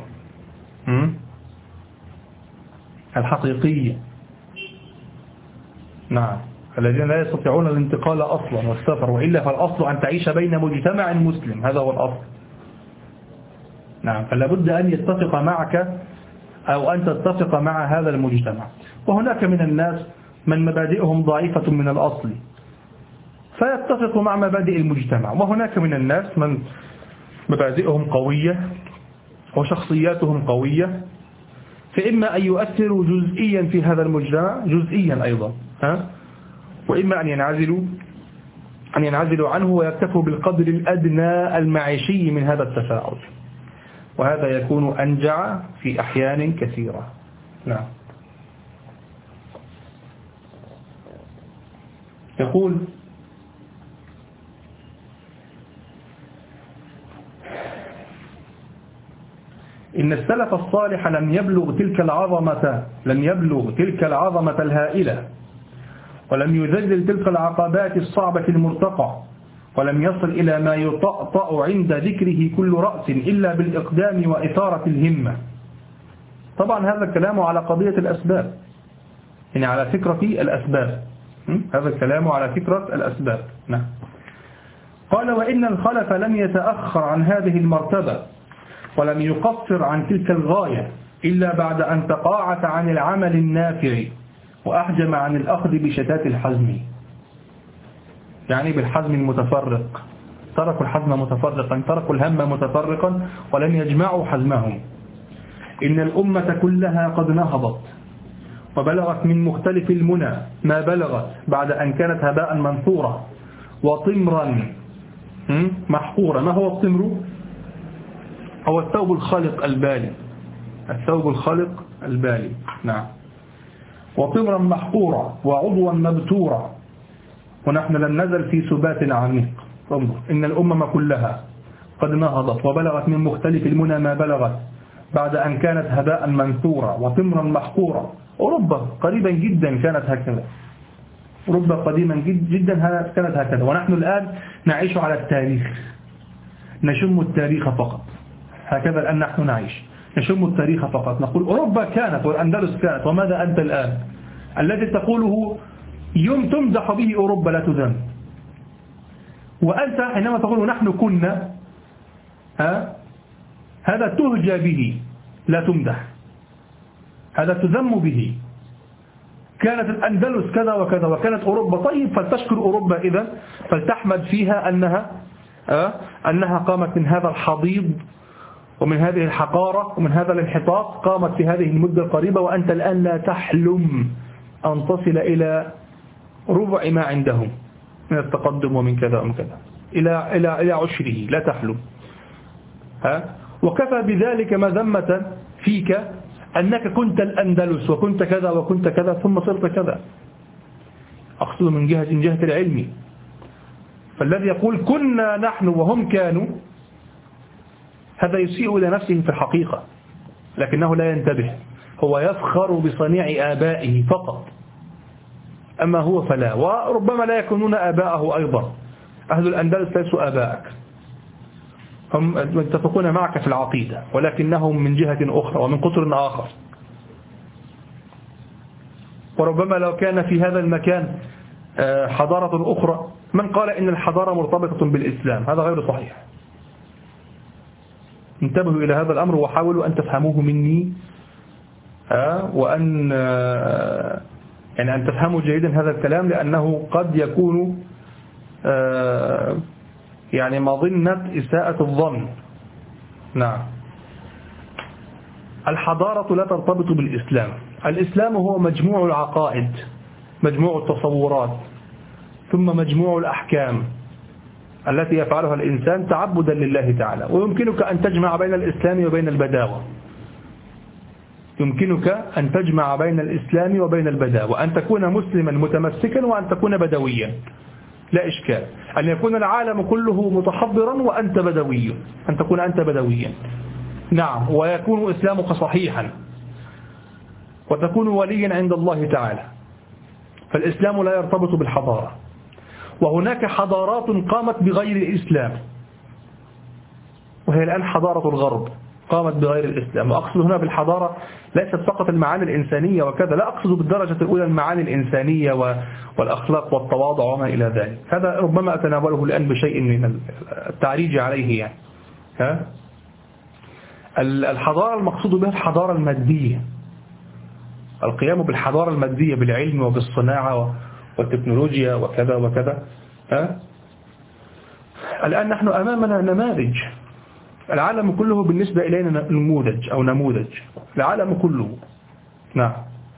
الحقيقية. نعم، الذين لا يستطيعون الانتقال أصلا والسفر، وإلا فالأصل أن تعيش بين مجتمع مسلم، هذا هو الأصل. نعم، فلا بد أن يتفق معك أو أن تتفق مع هذا المجتمع. وهناك من الناس من مبادئهم ضعيفة من الأصل فيتفق مع مبادئ المجتمع، وهناك من الناس من مبادئهم قوية وشخصياتهم قوية، فإما أن يؤثروا جزئيا في هذا المجتمع جزئيا أيضا، وإما أن ينعزلوا عنه ويكتفوا بالقدر الأدنى المعيشي من هذا التفاعل، وهذا يكون أنجع في أحيان كثيرة. نعم. يقول: إن السلف الصالح لم يبلغ تلك العظمة الهائلة، ولم يذلل تلك العقبات الصعبة المرتقى، ولم يصل إلى ما يطأطأ عند ذكره كل رأس إلا بالإقدام وإثارة الهمة. طبعا هذا الكلام على قضية الأسباب، يعني على فكرة الأسباب، هذا الكلام على فكرة الأسباب. نعم. قال: وإن الخلف لم يتأخر عن هذه المرتبة، ولم يقصر عن تلك الغاية إلا بعد أن تقاعس عن العمل النافع وأحجم عن الأخذ بشتات الحزم، يعني بالحزم المتفرق. تركوا الحزم متفرقا، تركوا الهم متفرقا ولم يجمعوا حزمهم. إن الأمة كلها قد نهضت وبلغت من مختلف المنى ما بلغت بعد أن كانت هباء منثورا وطمرا محقورا. ما هو الطمر؟ هو الثوب الخلق البالي، الثوب الخلق البالي. نعم. وطمرا محقورا وعضوا مبتورا، ونحن لم نزل في سبات عميق. انظر، إن الأمم كلها قد نهضت وبلغت من مختلف المنى ما بلغت بعد أن كانت هباء منثورا وطمرا محقورا. أوروبا قريبا جدا كانت هكذا، أوروبا قديما جدا كانت هكذا، ونحن الآن نعيش على التاريخ، نشم التاريخ فقط. هكذا الآن نحن نعيش، نشم التاريخ فقط، نقول أوروبا كانت والأندلس كانت، وماذا أنت الآن؟ الذي تقوله يوم تمدح به أوروبا لا تذم، وأنت حينما تقول نحن كنا، هذا تهجى به لا تمدح، هذا تذم به. كانت الأندلس كذا وكذا وكانت أوروبا، طيب فلتشكر أوروبا إذا، فلتحمد فيها أنها قامت من هذا الحضيض ومن هذه الحقارة ومن هذا الانحطاط، قامت في هذه المدة القريبة، وأنت الآن لا تحلم أن تصل إلى ربع ما عندهم من التقدم ومن كذا ومن كذا، إلى عشره لا تحلم. وكفى بذلك مذمة فيك أنك كنت الأندلس وكنت كذا وكنت كذا ثم صرت كذا. أقصد من جهة العلم، فالذي يقول كنا نحن وهم كانوا، هذا يسيء إلى نفسه في الحقيقة، لكنه لا ينتبه، هو يفخر بصنيع آبائه فقط، أما هو فلا، وربما لا يكونون آباءه أيضا. أهل الأندلس ليسوا آباءك، هم يتفقون معك في العقيدة، ولكنهم من جهة أخرى ومن قطر آخر. وربما لو كان في هذا المكان حضارة أخرى، من قال إن الحضارة مرتبطة بالإسلام؟ هذا غير صحيح. انتبهوا إلى هذا الأمر وحاولوا أن تفهموه مني، وأن يعني أن تفهموا جيدا هذا الكلام، لأنه قد يكون يعني مظنة إساءة الظن. نعم. الحضارة لا ترتبط بالإسلام، الإسلام هو مجموع العقائد، مجموع التصورات، ثم مجموع الأحكام التي يفعلها الإنسان تعبدا لله تعالى. ويمكنك أن تجمع بين الإسلام وبين البداوة، يمكنك أن تجمع بين الإسلام وبين البداء، وأن تكون مسلما متمسكا وأن تكون بدويا، لا إشكال. أن يكون العالم كله متحضرا وأنت بدوي، أن تكون أنت بدويا، نعم، ويكون إسلامك صحيحا وتكون وليا عند الله تعالى. فالإسلام لا يرتبط بالحضارة. وهناك حضارات قامت بغير الإسلام، وهي الآن حضارة الغرب قامت بغير الإسلام. وأقصد هنا بالحضارة ليست فقط المعاني الإنسانية وكذا، لا، أقصد بالدرجة الأولى المعاني الإنسانية والأخلاق والتواضع وما إلى ذلك. هذا ربما أتناوله الآن بشيء من التعريج عليه يعني. الحضارة المقصود بها الحضارة المادية، القيام بالحضارة المادية بالعلم وبالصناعة والتكنولوجيا وكذا وكذا. الآن نحن أمامنا نماذج، العالم كله بالنسبة إلينا نموذج أو نموذج، العالم كله، نعم.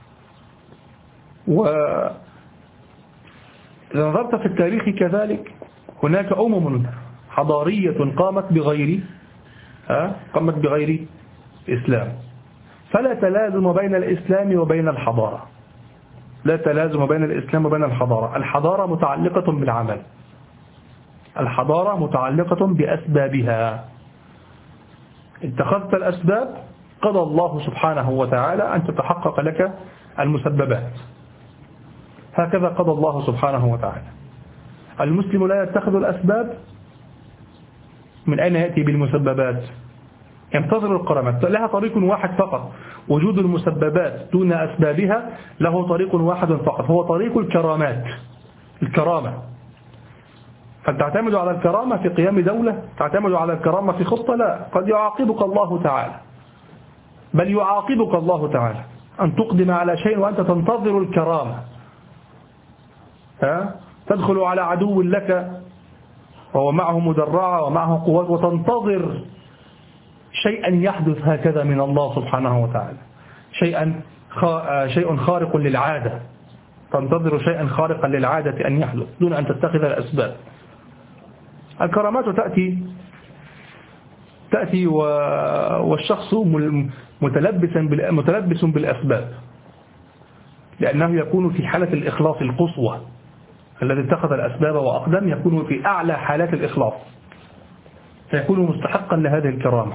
وإذا نظرت في التاريخ كذلك هناك أمم حضارية قامت بغير إسلام، فلا تلازم بين الإسلام وبين الحضارة، لا تلازم بين الإسلام وبين الحضارة. الحضارة متعلقة بالعمل، الحضارة متعلقة بأسبابها. اتخذت الأسباب قضى الله سبحانه وتعالى أن تتحقق لك المسببات، هكذا قضى الله سبحانه وتعالى. المسلم لا يتخذ الأسباب، من أين يأتي بالمسببات؟ ينتظر الكرامات، لها طريق واحد فقط، وجود المسببات دون أسبابها له طريق واحد فقط، هو طريق الكرامات، الكرامة. فلتعتمد على الكرامة في قيام دولة، تعتمد على الكرامة في خطة، لا، قد يعاقبك الله تعالى، بل يعاقبك الله تعالى أن تقدم على شيء وأنت تنتظر الكرامة. تدخل على عدو لك وهو معه مدرعة ومعه قوات وتنتظر شيئا يحدث هكذا من الله سبحانه وتعالى، شيء خارق للعادة، تنتظر شيئا خارقا للعادة أن يحدث دون أن تتخذ الأسباب. الكرامات تأتي والشخص متلبس بالأسباب، لأنه يكون في حالة الإخلاص القصوى. الذي اتخذ الأسباب وأقدم يكون في أعلى حالات الإخلاص، فيكون مستحقا لهذه الكرامة.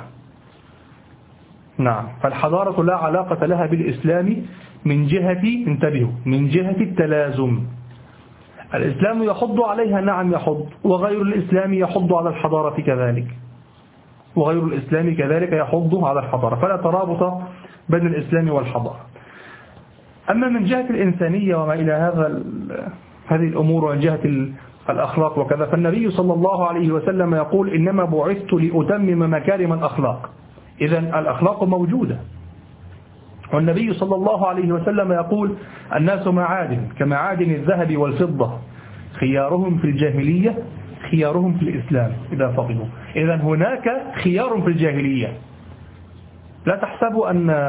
نعم. فالحضارة لا علاقة لها بالإسلام من جهة، انتبهوا، من جهة التلازم. الإسلام يحض عليها، نعم يحض، وغير الإسلام يحض على الحضارة كذلك، وغير الإسلام كذلك يحض على الحضارة، فلا ترابط بين الإسلام والحضارة. أما من جهة الإنسانية وما إلى هذه الأمور، ومن جهة الأخلاق وكذا، فالنبي صلى الله عليه وسلم يقول إنما بعثت لأتمم مكارم الأخلاق. إذن الأخلاق موجودة. والنبي صلى الله عليه وسلم يقول الناس معادن كمعادن الذهب والفضة، خيارهم في الجاهلية خيارهم في الإسلام إذا فقهوا. إذن هناك خيار في الجاهلية. لا تحسبوا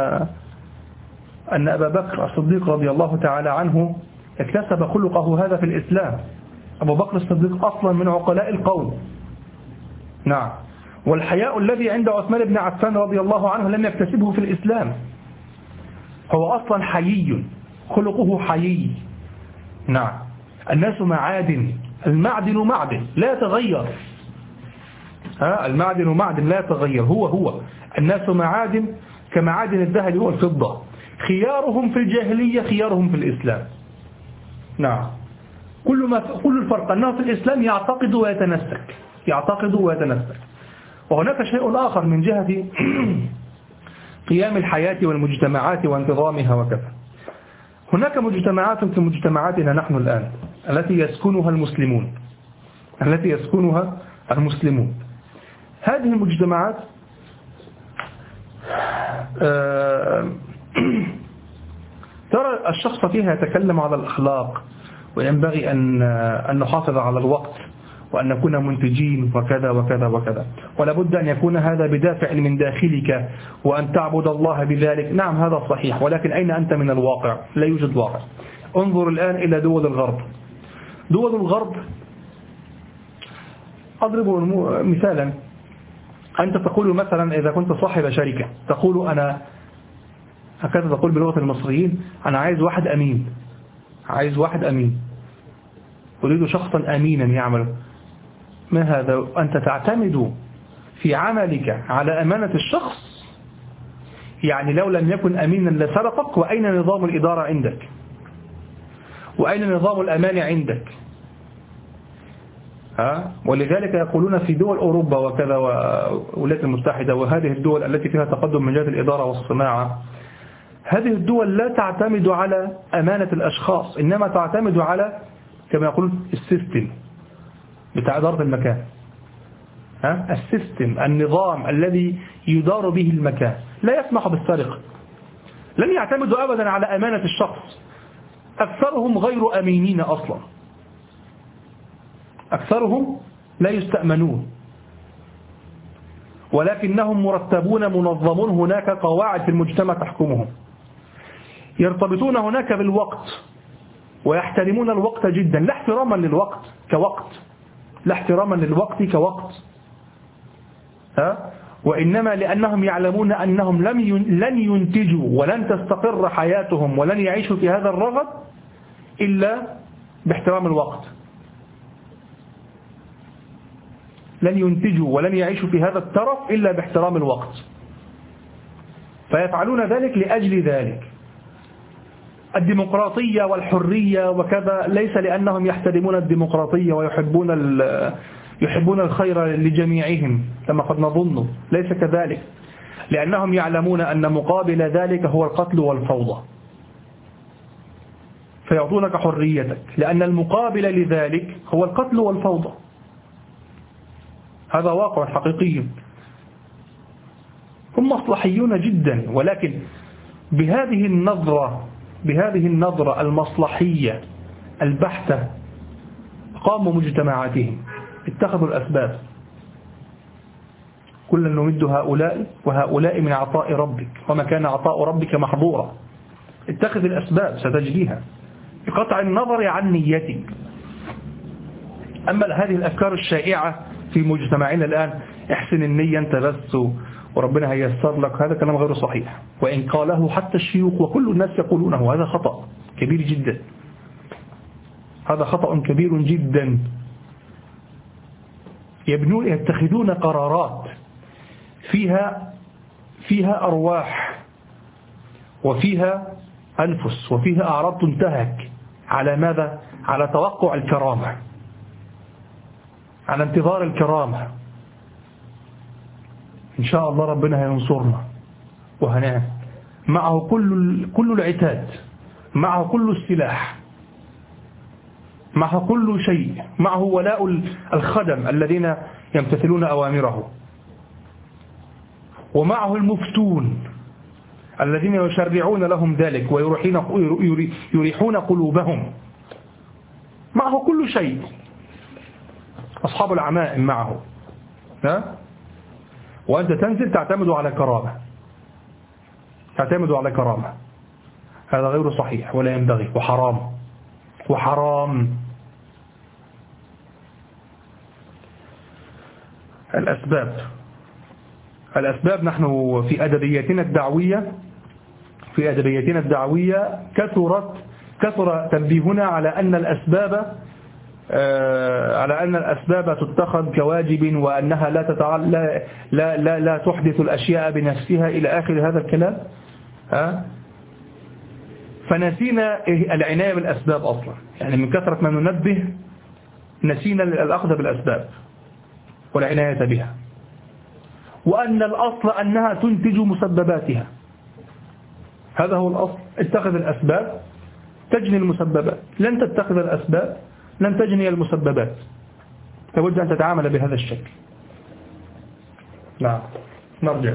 أن أبا بكر الصديق رضي الله تعالى عنه اكتسب خلقه هذا في الإسلام. أبو بكر الصديق أصلا من عقلاء القوم، نعم. والحياء الذي عند عثمان بن عفان رضي الله عنه لم يكتسبه في الإسلام، هو أصلا حيي، خلقه حيي، نعم. الناس معادن، المعدن معدن لا يتغير، المعدن معدن لا يتغير، هو الناس معادن كمعادن الذهب والفضة، خيارهم في الجاهلية خيارهم في الإسلام، نعم. كل الفرق أنه في الإسلام يعتقد ويتنسك. وهناك شيء آخر من جهة قيام الحياة والمجتمعات وانتظامها وكذا. هناك مجتمعات في مجتمعاتنا نحن الآن التي يسكنها المسلمون. هذه المجتمعات ترى الشخص فيها يتكلم على الأخلاق، وينبغي أن نحافظ على الوقت، وأن نكون منتجين وكذا وكذا وكذا، ولا بد أن يكون هذا بدافع من داخلك وأن تعبد الله بذلك. نعم هذا صحيح، ولكن أين أنت من الواقع؟ لا يوجد واقع. انظر الآن إلى دول الغرب. أضرب مثالا، أنت تقول مثلا إذا كنت صاحب شركة تقول هكذا تقول بلغة المصريين: أنا عايز واحد أمين، عايز واحد أمين، أريد شخصا أمينا يعمل. ما هذا؟ أنت تعتمد في عملك على أمانة الشخص، يعني لو لم يكن أمينا لسرقك. وأين نظام الإدارة عندك؟ وأين نظام الأمان عندك؟ ولذلك يقولون في دول أوروبا وكذا والولايات المتحدة وهذه الدول التي فيها تقدم من جهة الإدارة والصناعة، هذه الدول لا تعتمد على أمانة الأشخاص، إنما تعتمد على كما يقولون السيستم بتاع إدارة المكان. السيستم، النظام الذي يدار به المكان لا يسمح بالسرقة. لن يعتمدوا أبدا على أمانة الشخص. أكثرهم غير أمينين أصلا، أكثرهم لا يستأمنون، ولكنهم مرتبون منظمون. هناك قواعد في المجتمع تحكمهم، يرتبطون هناك بالوقت ويحترمون الوقت جدا، لا احتراما للوقت كوقت، لا احتراما للوقت كوقت، وإنما لأنهم يعلمون أنهم لن ينتجوا ولن تستقر حياتهم ولن يعيشوا في هذا الرغد إلا باحترام الوقت. لن ينتجوا ولن يعيشوا في هذا الترف إلا باحترام الوقت، فيفعلون ذلك لأجل ذلك. الديمقراطية والحرية وكذا ليس لأنهم يحترمون الديمقراطية ويحبون الخير لجميعهم كما قد نظن، ليس كذلك، لأنهم يعلمون أن مقابل ذلك هو القتل والفوضى، فيعطونك حريتك لأن المقابل لذلك هو القتل والفوضى. هذا واقع حقيقي. هم مصلحيون جدا، ولكن بهذه النظرة المصلحية البحتة قاموا مجتمعاتهم، اتخذوا الأسباب. كلا نمد هؤلاء وهؤلاء من عطاء ربك وما كان عطاء ربك محظورا. اتخذ الأسباب ستجديها بقطع النظر عن نيتك. أما هذه الأفكار الشائعة في مجتمعنا الآن: احسن النية أنت بس وربنا هيسر لك، هذا كلام غير صحيح، وإن قاله حتى الشيوخ وكل الناس يقولونه، هذا خطأ كبير جدا، هذا خطأ كبير جدا. يتخذون قرارات فيها أرواح وفيها أنفس وفيها أعراض تنتهك على ماذا؟ على توقع الكرامة، على انتظار الكرامة. إن شاء الله ربنا هينصرنا وهنعم. معه كل العتاد، معه كل السلاح، معه كل شيء، معه ولاء الخدم الذين يمتثلون أوامره، ومعه المفتون الذين يشرعون لهم ذلك ويريحون قلوبهم. معه كل شيء. أصحاب العمائم معه، وأنت تنزل تعتمد على كرامة، تعتمد على كرامة. هذا غير صحيح ولا ينبغي، وحرام وحرام. الأسباب نحن في أدبياتنا الدعوية كثر تنبيهنا على أن الأسباب تتخذ كواجب، وأنها لا تحدث الأشياء بنفسها إلى آخر هذا الكلام. فنسينا العناية بالأسباب أصلا، يعني من كثرة ما ننبه نسينا الأخذ بالأسباب والعناية بها، وأن الأصل أنها تنتج مسبباتها. هذا هو الأصل. اتخذ الأسباب تجني المسببات، لن تتخذ الأسباب لن تجني المسببات. لابد أن تتعامل بهذا الشكل. نعم، نرجع.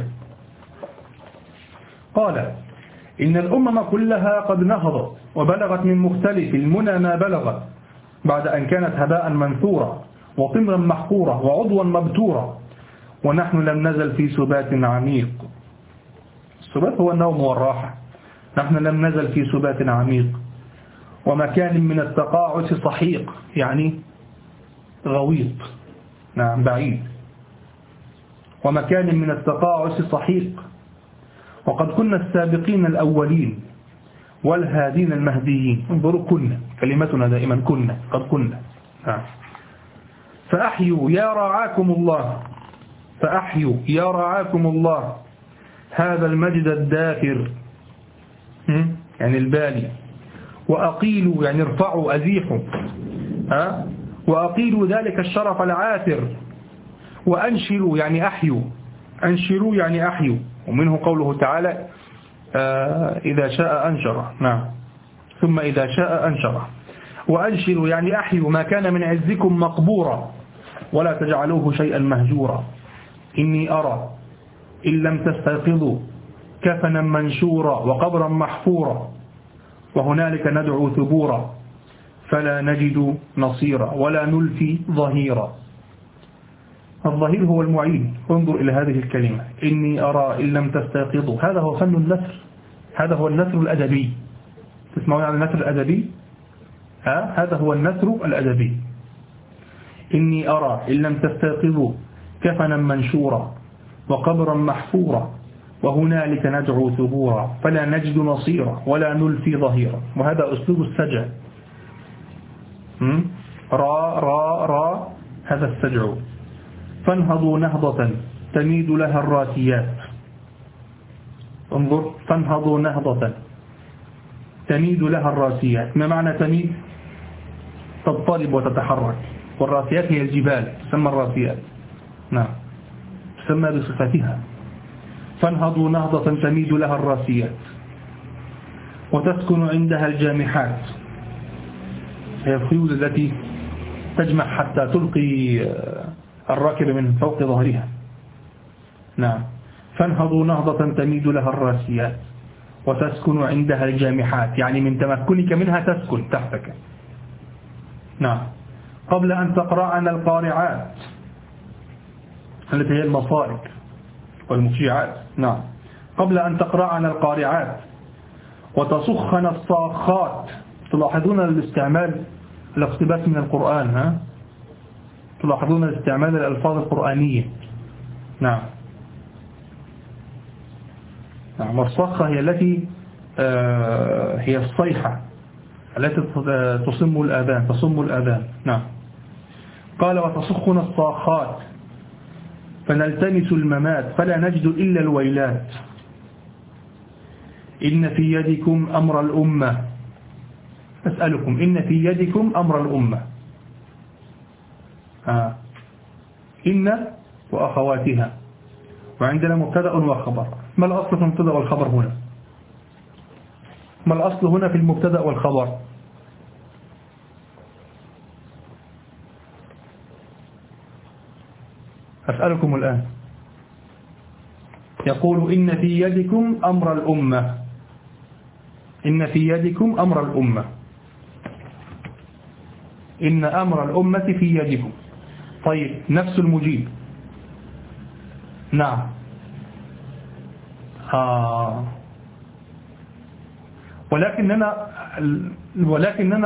قال: إن الأمم كلها قد نهضت وبلغت من مختلف المنى ما بلغت، بعد أن كانت هباء منثورا وطمرا محقورا وعضوا مبتورا، ونحن لم نزل في سبات عميق. السبات هو النوم والراحة. نحن لم نزل في سبات عميق، ومكان من التقاعس صحيق، يعني غويط، نعم بعيد. ومكان من التقاعس صحيق، وقد كنا السابقين الأولين والهادين المهديين. انظروا كنا، كلمتنا دائما كنا، قد كنا. فأحيوا يا رعاكم الله، فأحيوا يا رعاكم الله هذا المجد الدافر، يعني البالي، وأقيلوا يعني ارفعوا أزيحوا، وأقيلوا ذلك الشرف العاثر، وأنشروا يعني أحيوا، أنشروا يعني أحيوا، ومنه قوله تعالى إذا شاء أنشره. نعم. ثم إذا شاء أنشره. وأنشروا يعني أحيوا ما كان من عزكم مقبورا ولا تجعلوه شيئا مهجورا. إني أرى إن لم تستيقظوا كفنا منشورا وقبرا محفورا وهنالك ندعو ثبورا فلا نجد نصيرا ولا نلفي ظهيرا. الظهير هو المعين. انظر إلى هذه الكلمة إني أرى إن لم تستيقظوا. هذا هو فن النثر، هذا هو النثر الأدبي. تسمعون عن النثر الأدبي؟ هذا هو النثر الأدبي. إني أرى إن لم تستيقظوا كفنا منشورا وقبرا محفورا وهنالك ندعو ثبورا فلا نجد نصيرا ولا نلفي ظهيرا. وهذا أسلوب السجع. را را را، هذا السجع. فانهضوا نهضة تميد لها الراسيات. انظر، فانهضوا نهضة تميد لها الراسيات. ما معنى تميد؟ تضطرب وتتحرك. والراسيات هي الجبال، تسمى الراسيات. نعم، تسمى بصفتها. فانهضوا نهضة تميد لها الراسيات وتسكن عندها الجامحات، هي الخيول التي تجمع حتى تلقي الراكب من فوق ظهرها. نعم. فانهضوا نهضة تميد لها الراسيات وتسكن عندها الجامحات، يعني من تمكنك منها تسكن تحتك. نعم. قبل أن تقرعنا القارعات التي هي المصائب والمفجعات. نعم. قبل أن تقرعنا القارعات وتصخنا الصاخات. تلاحظون الاستعمال، الاقتباس من القرآن. تلاحظون الاستعمال الألفاظ القرآنية. نعم. نعم. والصخة هي التي هي الصيحة التي تصم الآذان. نعم. قال وتصخنا الصاخات فنلتمس الممات فلا نجد إلا الويلات. إن في يدكم أمر الأمة. أسألكم، إن في يدكم أمر الأمة. إن وأخواتها، وعندنا مبتدأ وخبر. ما الأصل في المبتدأ والخبر هنا؟ ما الأصل هنا في المبتدأ والخبر؟ أسألكم الآن. يقول إن في يدكم أمر الأمة. إن في يدكم أمر الأمة. إن أمر الأمة في يدكم. طيب، نفس المجيب. نعم. ولكننا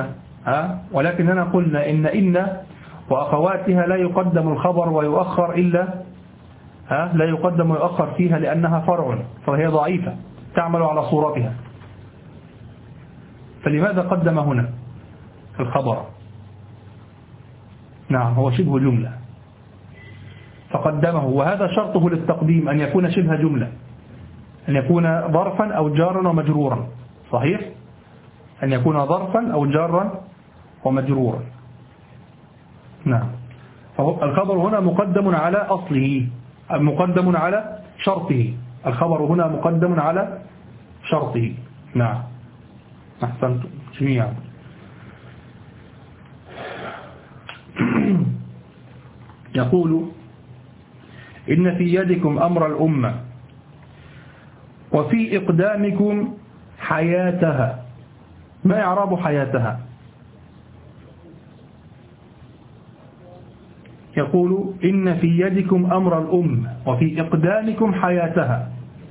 قلنا إن وأخواتها لا يقدم الخبر ويؤخر إلا لا يقدم ويؤخر فيها لأنها فرع، فهي ضعيفة تعمل على صورتها. فلماذا قدم هنا الخبر؟ نعم، هو شبه جملة فقدمه، وهذا شرطه للتقديم أن يكون شبه جملة، أن يكون ظرفا أو جارا ومجرورا. صحيح؟ أن يكون ظرفا أو جارا ومجرورا. نعم. الخبر هنا مقدم على أصله، مقدم على شرطه. الخبر هنا مقدم على شرطه. نعم. أحسنتم جميعا. يقول إن في يدكم أمر الأمة وفي إقدامكم حياتها. ما إعراب حياتها؟ يقول إن في يدكم أمر الأمة وفي إقدامكم حياتها.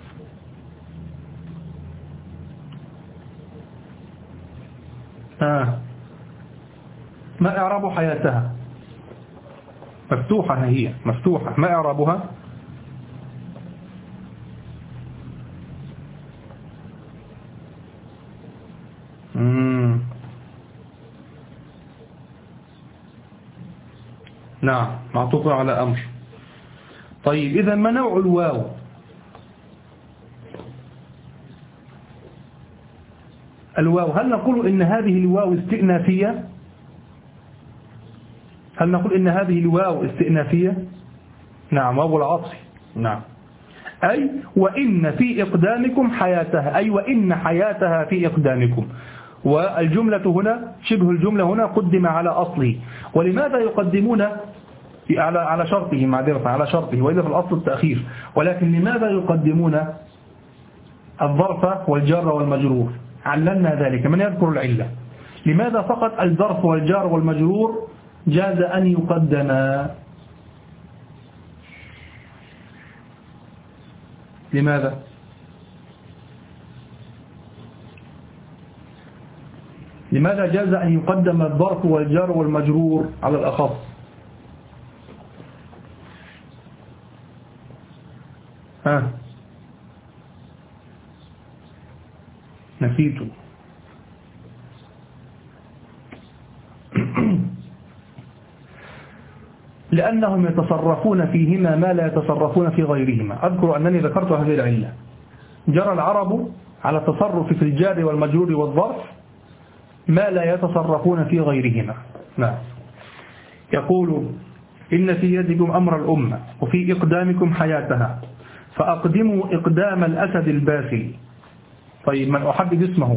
ما إعراب حياتها؟ مفتوحة، هي مفتوحة. ما إعرابها؟ نعم، معطوف على أمر. طيب إذا ما نوع الواو؟ الواو هل نقول إن هذه الواو استئنافية؟ هل نقول إن هذه الواو استئنافية؟ نعم، واو العطف. نعم، أي وإن في إقدامكم حياتها، أي وإن حياتها في إقدامكم. والجملة هنا شبه الجملة هنا قدم على أصله. ولماذا يقدمون على شرطه، معذرة على شرطه، وإذا في الأصل التأخير، ولكن لماذا يقدمون الظرف والجار والمجرور؟ علمنا ذلك، من يذكر العلة؟ لماذا فقط الظرف والجار والمجرور جاز أن يقدما؟ لماذا؟ لماذا جاز أن يقدم الظرف والجار والمجرور على الأخص؟ نسيت. لأنهم يتصرفون فيهما ما لا يتصرفون في غيرهما. أذكر أنني ذكرت هذه العلة. جرى العرب على التصرف في الجار والمجرور والظرف ما لا يتصرفون في غيرهما. نعم. يقول إن في يدكم أمر الأمة وفي إقدامكم حياتها فأقدموا إقدام الأسد الباسل. طيب، من أحدد اسمه؟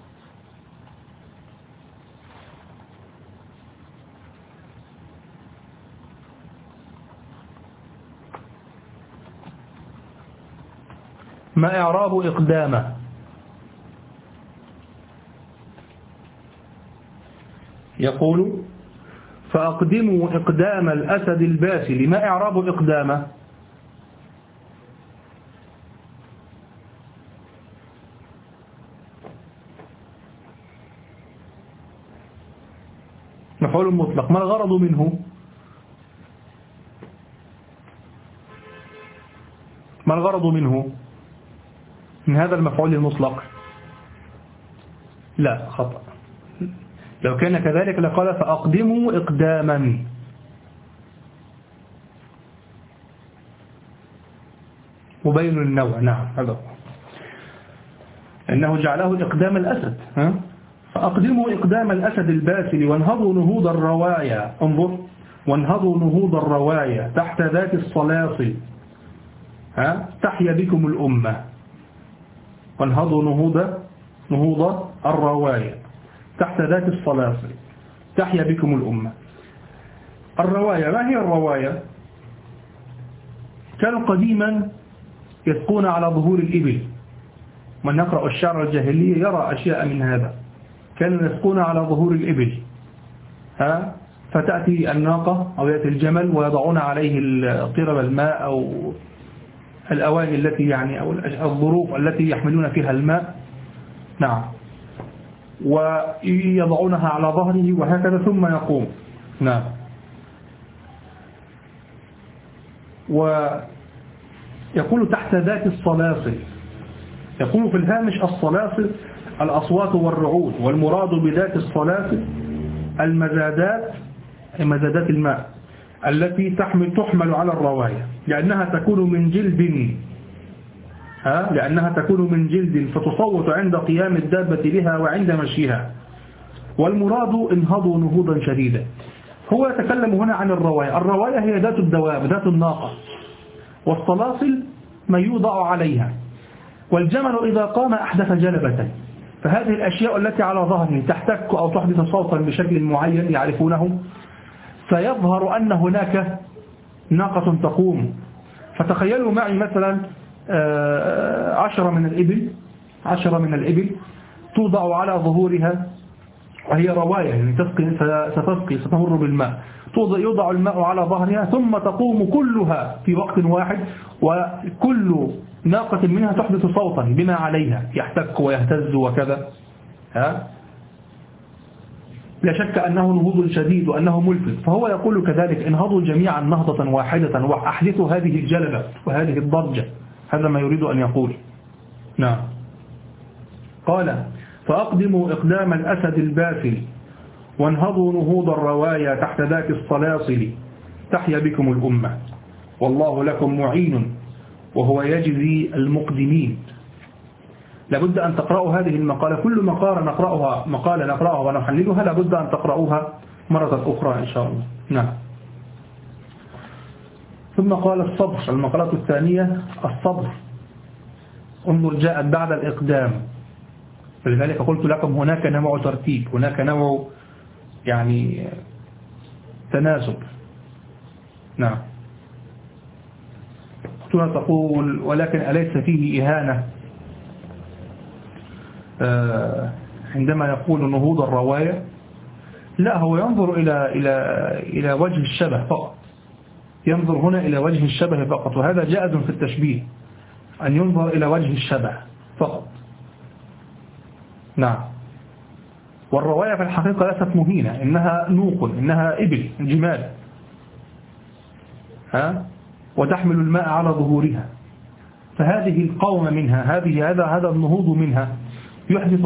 ما إعراب إقدامه؟ يقول فأقدموا إقدام الأسد الباسل. ما إعراب إقدامه؟ مفعول مطلق. ما الغرض منه؟ ما الغرض منه من هذا المفعول المطلق؟ لا، خطأ. لو كان كذلك لقال فأقدموا إقداما. مبين النوع. نعم، هذا هو. إنه جعله إقدام الأسد. فأقدموا إقدام الأسد الباسل وانهضوا نهوض الروايا. انظر، وانهضوا نهوض الروايا تحت ذات الصلاصل. تحيا بكم الأمة. وانهضوا نهوض الروايا تحت ذات الصلاصل تحيا بكم الأمة. الروايا، ما هي الروايا؟ كانوا قديما يسقون على ظهور الإبل. من يقرأ الشعر الجاهلي يرى أشياء من هذا. كانوا يسقون على ظهور الإبل. فتأتي الناقة أو يأتي الجمل ويضعون عليه قرب الماء أو الأواني التي أو الظروف التي يحملون فيها الماء. نعم. ويضعونها على ظهره وهكذا ثم يقوم. نعم. ويقول تحت ذات الصلاصل. يقول في الهامش الصلاصل الأصوات والرعود، والمراد بذات الصلاصل المزادات، مزادات الماء التي تحمل على الرواية، لأنها تكون من جلد فتصوت عند قيام الدابة بها وعند مشيها. والمراد انهضوا نهوضا شديدا. هو يتكلم هنا عن الرواية. الرواية هي ذات الدواب، ذات الناقة، والصلاصل ما يوضع عليها. والجمل إذا قام أحدث جلبة. فهذه الأشياء التي على ظهره تحتك أو تحدث صوتا بشكل معين يعرفونه، فيظهر أن هناك ناقة تقوم. فتخيلوا معي مثلا 10 من الإبل توضع على ظهورها، وهي رواية يعني ستسقي ستمر بالماء. يوضع الماء على ظهرها ثم تقوم كلها في وقت واحد، وكل ناقة منها تحدث صوتا بما عليها يحتك ويهتز وكذا. لا شك أنه نهوض شديد وأنه ملفت. فهو يقول كذلك انهضوا جميعا نهضة واحدة وأحدثوا هذه الجلبة وهذه الضجة. هذا ما يريد أن يقول. نعم. قال فأقدموا إقدام الأسد الباسل، وانهضوا نهوض الروايا تحت ذات الصلاصل. تحيا بكم الأمة والله لكم معين، وهو يجزي المقدمين. لابد أن تقرأوا هذه المقالة، كل مقالة نقرأها ونحللها لابد أن تقرأوها مرة أخرى إن شاء الله. نعم. ثم قال الصبر، المقالة الثانية الصبر. انظر جاءت بعد الإقدام، فلذلك قلت لكم هناك نوع ترتيب، هناك نوع يعني تناسب. نعم. أختنا تقول ولكن أليس فيه إهانة عندما يقول نهوض الرواية؟ لا، هو ينظر إلى وجه الشبه فقط، ينظر هنا إلى وجه الشبه فقط، وهذا جائز في التشبيه أن ينظر إلى وجه الشبه فقط. نعم. والرواية في الحقيقة ليست مهينة، إنها نوق، إنها إبل، جمال، وتحمل الماء على ظهورها، فهذه القوم منها، هذا النهوض منها يحدث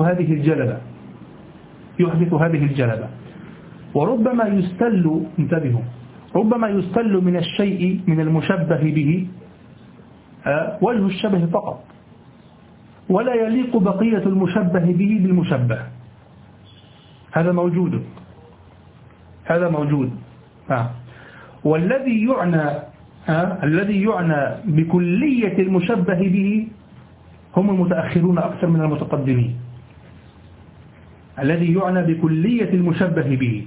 هذه الجلبة. وربما يستل، انتبهوا، ربما يستل من الشيء من المشبه به وجه الشبه فقط، ولا يليق بقية المشبه به بالمشبه. هذا موجود. والذي يعنى بكلية المشبه به هم المتأخرون أكثر من المتقدمين. الذي يعنى بكلية المشبه به،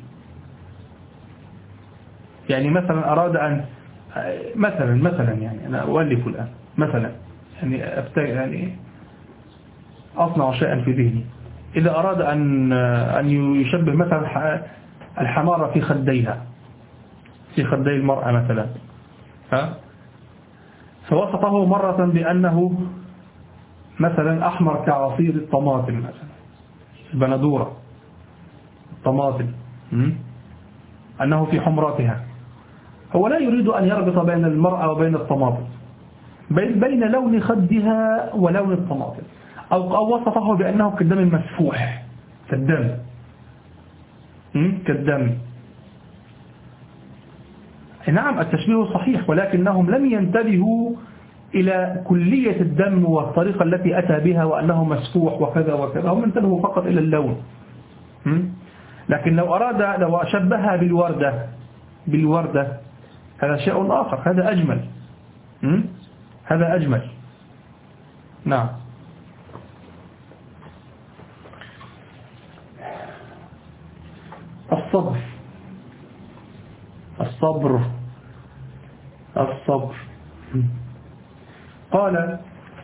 يعني مثلا أراد أن مثلا يعني أنا أؤلف الآن مثلا، يعني أصنع شيئا في ذهني. إذا أراد أن يشبه مثلا الحمارة في خدي المرأة مثلا، فوصفه مرة بأنه مثلا أحمر كعصير الطماطم مثلا، البندورة، الطماطم، أنه في حمرتها. هو لا يريد أن يربط بين المرأة وبين الطماطم، بين لون خدها ولون الطماطم، أو وصفه بأنه كالدم مسفوح، كالدم. نعم، التشبيه صحيح، ولكنهم لم ينتبهوا إلى كلية الدم والطريقة التي أتى بها وأنه مسفوح وكذا وكذا، هم انتبهوا فقط إلى اللون. لكن لو أشبهها بالوردة هذا شيء آخر، هذا أجمل. نعم. الصبر. قال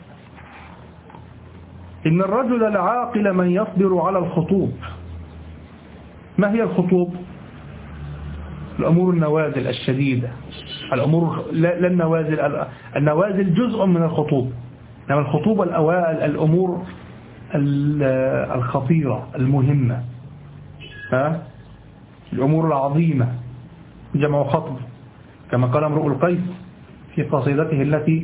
إن الرجل العاقل من يصبر على الخطوب. ما هي الخطوب؟ الأمور النوازل الشديدة، الأمور لا النوازل، النوازل جزء من الخطوب، إنما الخطوب الأمور الخطيرة المهمة، الأمور العظيمة، جمع خطب، كما قال امرؤ القيس في قصيدته التي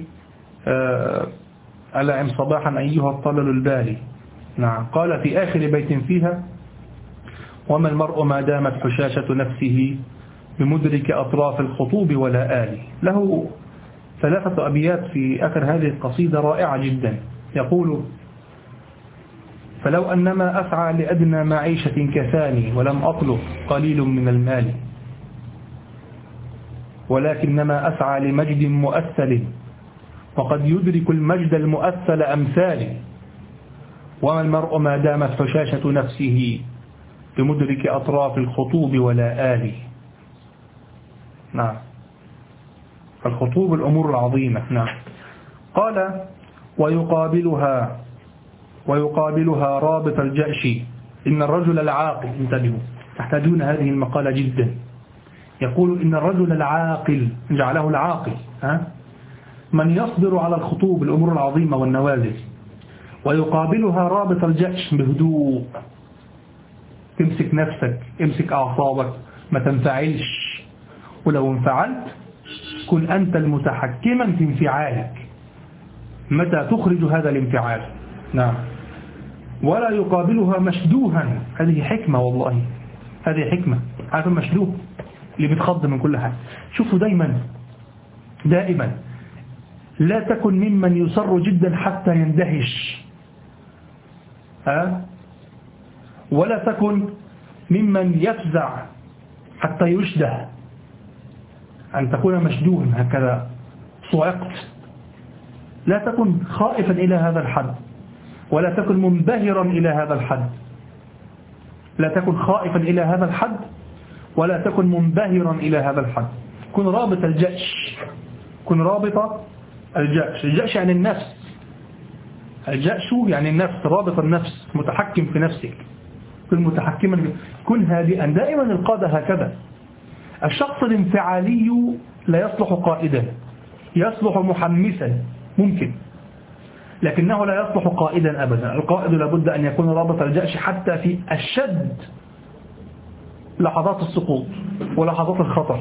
ألعم صباحا أيها الطلل البالي. نعم. قال في آخر بيت فيها: وما المرء ما دامت حشاشة نفسه بمدرك أطراف الخطوب ولا آلي. له 3 أبيات في آخر هذه القصيدة رائعة جدا. يقول: فلو أنما أسعى لأدنى معيشة كثاني ولم أطلب قليل من المال، ولكنما أسعى لمجد مؤثل وقد يدرك المجد المؤثل أمثالي. وما المرء ما دامت حشاشة نفسه بمدرك أطراف الخطوب ولا آلي. نعم. الخطوب الأمور العظيمة. نعم. قال: ويقابلها رابط الجأش إن الرجل العاقل. انتبهوا، تحتاجون هذه المقالة جدا. يقول إن الرجل العاقل، جعله العاقل، من يصبر على الخطوب الأمور العظيمة والنوازل، ويقابلها رابط الجأش بهدوء. تمسك نفسك، امسك أعصابك، ما تنفعلش، ولو انفعلت كن أنت المتحكما في انفعالك متى تخرج هذا الانفعال. نعم. ولا يقابلها مشدوها. هذه حكمة والله، هذه حكمة. عارف المشدوه اللي بيتخض من كل حاجة. شوفوا دائما لا تكن ممن يصر جدا حتى يندهش، ولا تكن ممن يفزع حتى يشده. أن تكون مشدوها هكذا صعقت. لا تكن خائفا إلى هذا الحد، ولا تكن منبهرا إلى هذا الحد. لا تكن خائفا إلى هذا الحد، ولا تكن منبهرا إلى هذا الحد. كن رابط الجأش، كن رابط الجأش. الجأش يعني النفس، الجأش يعني النفس، رابط النفس، متحكم في نفسك. كن متحكما، كن هادئا. دائما القادة هكذا. الشخص الانفعالي لا يصلح قائدا، يصلح محمسا ممكن، لكنه لا يصلح قائدا أبدا. القائد لابد أن يكون رابط الجأش حتى في أشد لحظات السقوط ولحظات الخطر،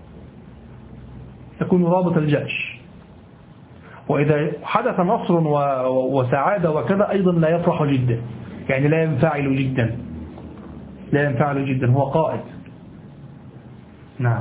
يكون رابط الجأش. وإذا حدث نصر وسعادة وكذا أيضا لا يفرح جدا، يعني لا ينفعل جدا، لا ينفعل جدا، هو قائد. نعم.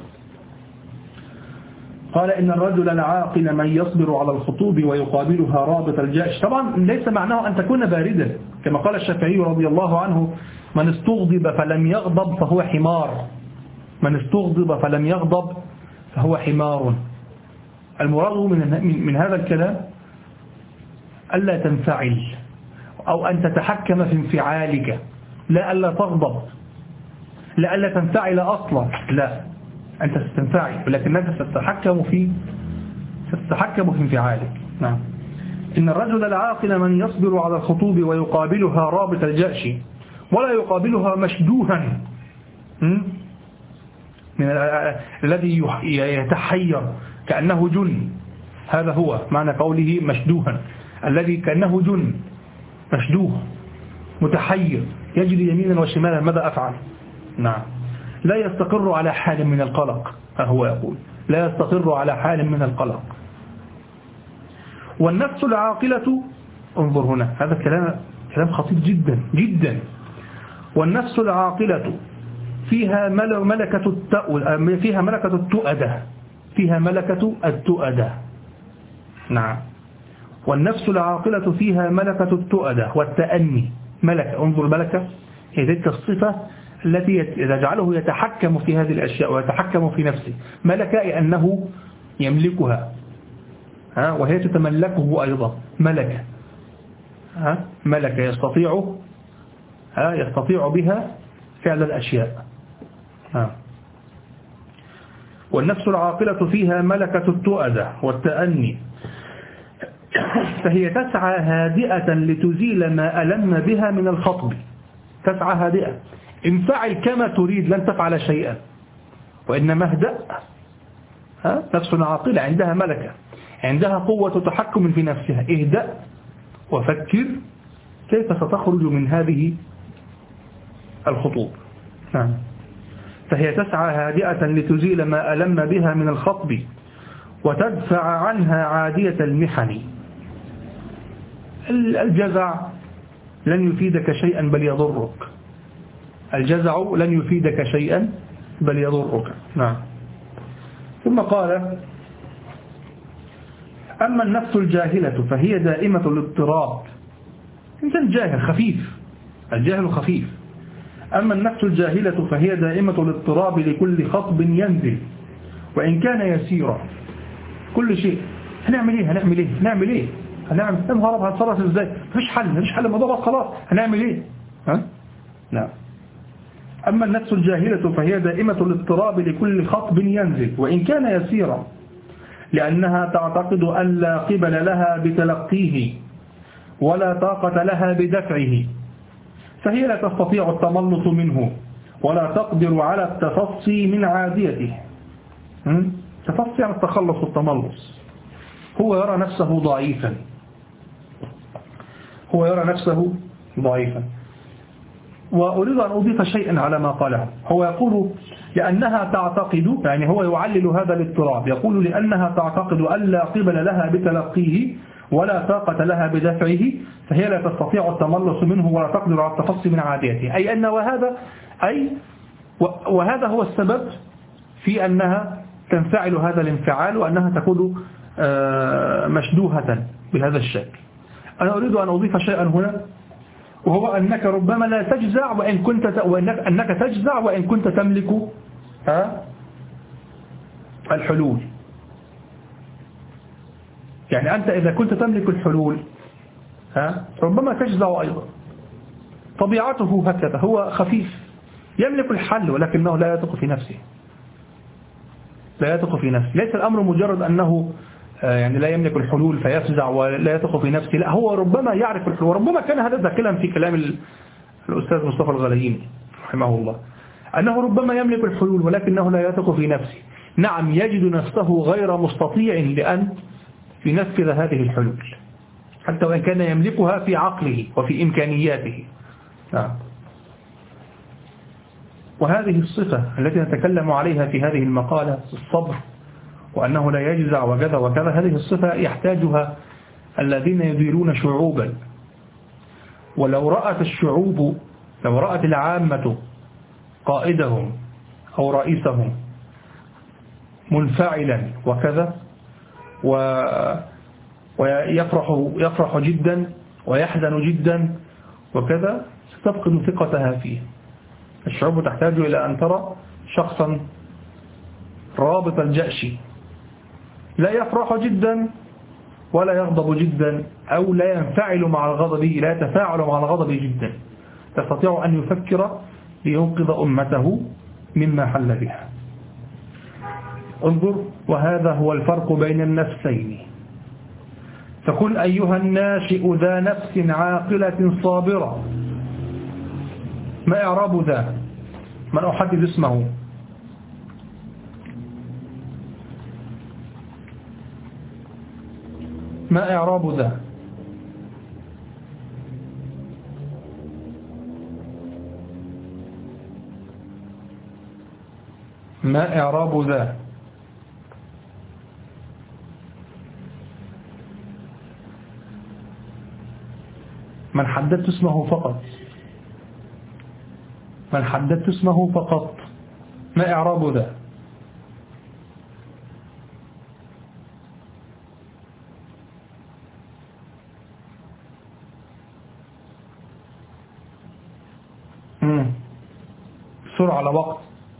قال إن الرجل العاقل من يصبر على الخطوب ويقابلها رابط الجأش. طبعا ليس معناه أن تكون باردا، كما قال الشافعي رضي الله عنه: من استغضب فلم يغضب فهو حمار. من استغضب فلم يغضب فهو حمار. المراد من هذا الكلام ألا تنفعل، أو أن تتحكم في انفعالك، لا ألا تغضب، لا ألا تنفعل أصلا، لا، أنت ستنفعل ولكنك ستتحكم في انفعالك. نعم. إن الرجل العاقل من يصبر على الخطوب ويقابلها رابط الجأش، ولا يقابلها مشدوها، من الذي يتحير كأنه جن. هذا هو معنى قوله مشدوها، الذي كأنه جن مشدوه متحير يجري يمينا وشمالا، ماذا أفعل؟ نعم. لا يستقر على حال من القلق، هو يقول لا يستقر على حال من القلق. والنفس العاقلة، انظر هنا، هذا كلام خطير جدا جدا. والنفس العاقلة فيها ملكة التؤدة، فيها ملكة التؤدة. نعم. والنفس العاقلة فيها ملكة التؤدة والتأني. ملكة، انظر، ملكة هي تلك الصفة التي يجعله يتحكم في هذه الأشياء ويتحكم في نفسه. ملكة أنه يملكها، وهي تتملكه أيضا. ملكة، ملكة يستطيع بها فعل الأشياء. والنفس العاقلة فيها ملكة التؤدة والتأني، فهي تسعى هادئة لتزيل ما ألم بها من الخطب. تسعى هادئة، انفعل كما تريد لن تفعل شيئا، وإنما اهدأ. نفس عاقلة عندها ملكة، عندها قوة تحكم في نفسها. اهدأ وفكر كيف ستخرج من هذه الخطوب. فهي تسعى هادئة لتزيل ما ألم بها من الخطب وتدفع عنها عادية المحن. الجزع لن يفيدك شيئا بل يضرك، الجزع لن يفيدك شيئا بل يضرك. نعم. ثم قال: أما النفس الجاهلة فهي دائمة الاضطراب. إنسان جاهل خفيف، الجاهل خفيف. أما النفس الجاهلة فهي دائمة الاضطراب لكل خطب ينزل وإن كان يسيرا. كل شيء هنعمل ايه هنهرب، هنتصرف ازاي، مفيش حل الموضوع خلاص، هنعمل ايه؟ نعم. أما النفس الجاهلة فهي دائمة الاضطراب لكل خطب ينزل وإن كان يسيرا، لأنها تعتقد أن لا قبل لها بتلقيه ولا طاقة لها بدفعه، فهي لا تستطيع التملص منه ولا تقدر على التصصي من عاديته. تصصي عن التخلص والتملص. هو يرى نفسه ضعيفا. وأريد أن أضيف شيئا على ما قاله. هو يقول لأنها تعتقد، يعني هو يعلل هذا الاضطراب، يقول لأنها تعتقد أن لا قبل لها بتلقيه ولا طاقة لها بدفعه فهي لا تستطيع التملص منه ولا تقدر على التخصي من عاديته. أي أن وهذا هو السبب في أنها تنفعل هذا الانفعال وأنها تكون مشدوهة بهذا الشكل. أنا أريد أن أضيف شيئا هنا، وهو أنك ربما لا تجزع أنك تجزع وإن كنت تملك الحلول. يعني أنت إذا كنت تملك الحلول ربما تجزع أيضا. طبيعته هكذا، هو خفيف يملك الحل ولكنه لا يثق في نفسه. لا يثق في نفسه. ليس الأمر مجرد أنه يعني لا يملك الحلول فيفزع ولا يثق في نفسه، لا، هو ربما يعرف الحلول. وربما كان هذا داخلا في كلام الأستاذ مصطفى الغلييني رحمه الله، أنه ربما يملك الحلول ولكنه لا يثق في نفسه. نعم، يجد نفسه غير مستطيع لأن ينفذ هذه الحلول حتى وإن كان يملكها في عقله وفي إمكانياته. نعم. وهذه الصفة التي نتكلم عليها في هذه المقالة، الصبر، وأنه لا يجزع وكذا وكذا، هذه الصفة يحتاجها الذين يديرون شعوبا. ولو رأت الشعوب، لو رأت العامة قائدهم أو رئيسهم منفعلا وكذا ويفرح جدا ويحزن جدا وكذا، ستفقد ثقتها فيه. الشعوب تحتاج إلى أن ترى شخصا رابط الجأش، لا يفرح جدا ولا يغضب جدا، أو لا ينفعل مع الغضب، لا يتفاعل مع الغضب جدا، يستطيع أن يفكر لينقذ أمته مما حل بها. انظر، وهذا هو الفرق بين النفسين. فكن أيها الناشئ ذا نفس عاقلة صابرة. ما إعراب ذا؟ من أحدد اسمه؟ ما إعراب ذا؟ ما إعراب ذا؟ من حددت اسمه فقط، من حددت اسمه فقط، ما إعراب ذا؟ بسرعة على وقت.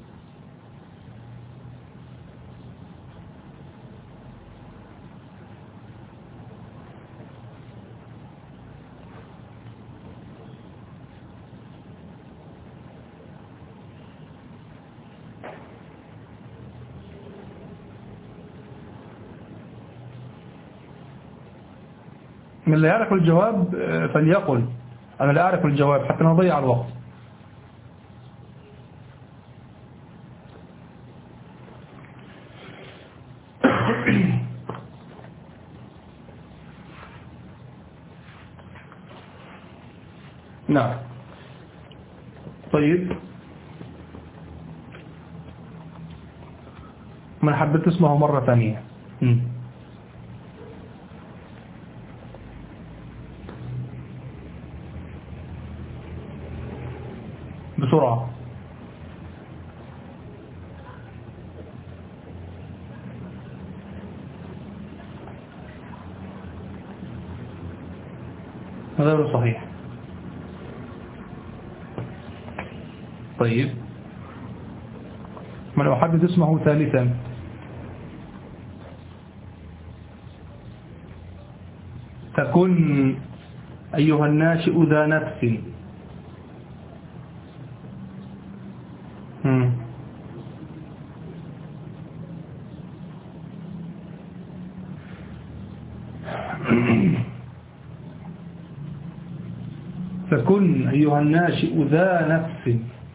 من اللي يعرف الجواب فليقل أنا لا أعرف الجواب حتى نضيع الوقت. نعم. طيب، من حددت اسمه مرة ثانية. بسرعة. غير صحيح. طيب، من أحدد اسمه ثالثا. تكن أيها الناشئ ذا نفس. فكن أيها الناشئ ذا نفس.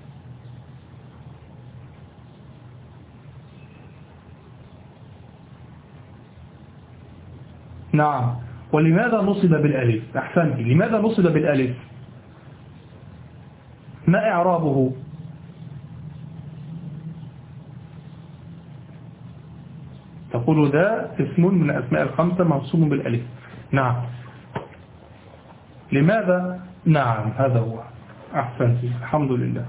نعم. ولماذا نصب بالألف؟ أحسنت، لماذا نصب بالألف؟ ما إعرابه؟ تقول ذا اسم من الأسماء الخمسة منصوب بالألف. نعم. لماذا؟ نعم هذا هو. أحسنت، الحمد لله.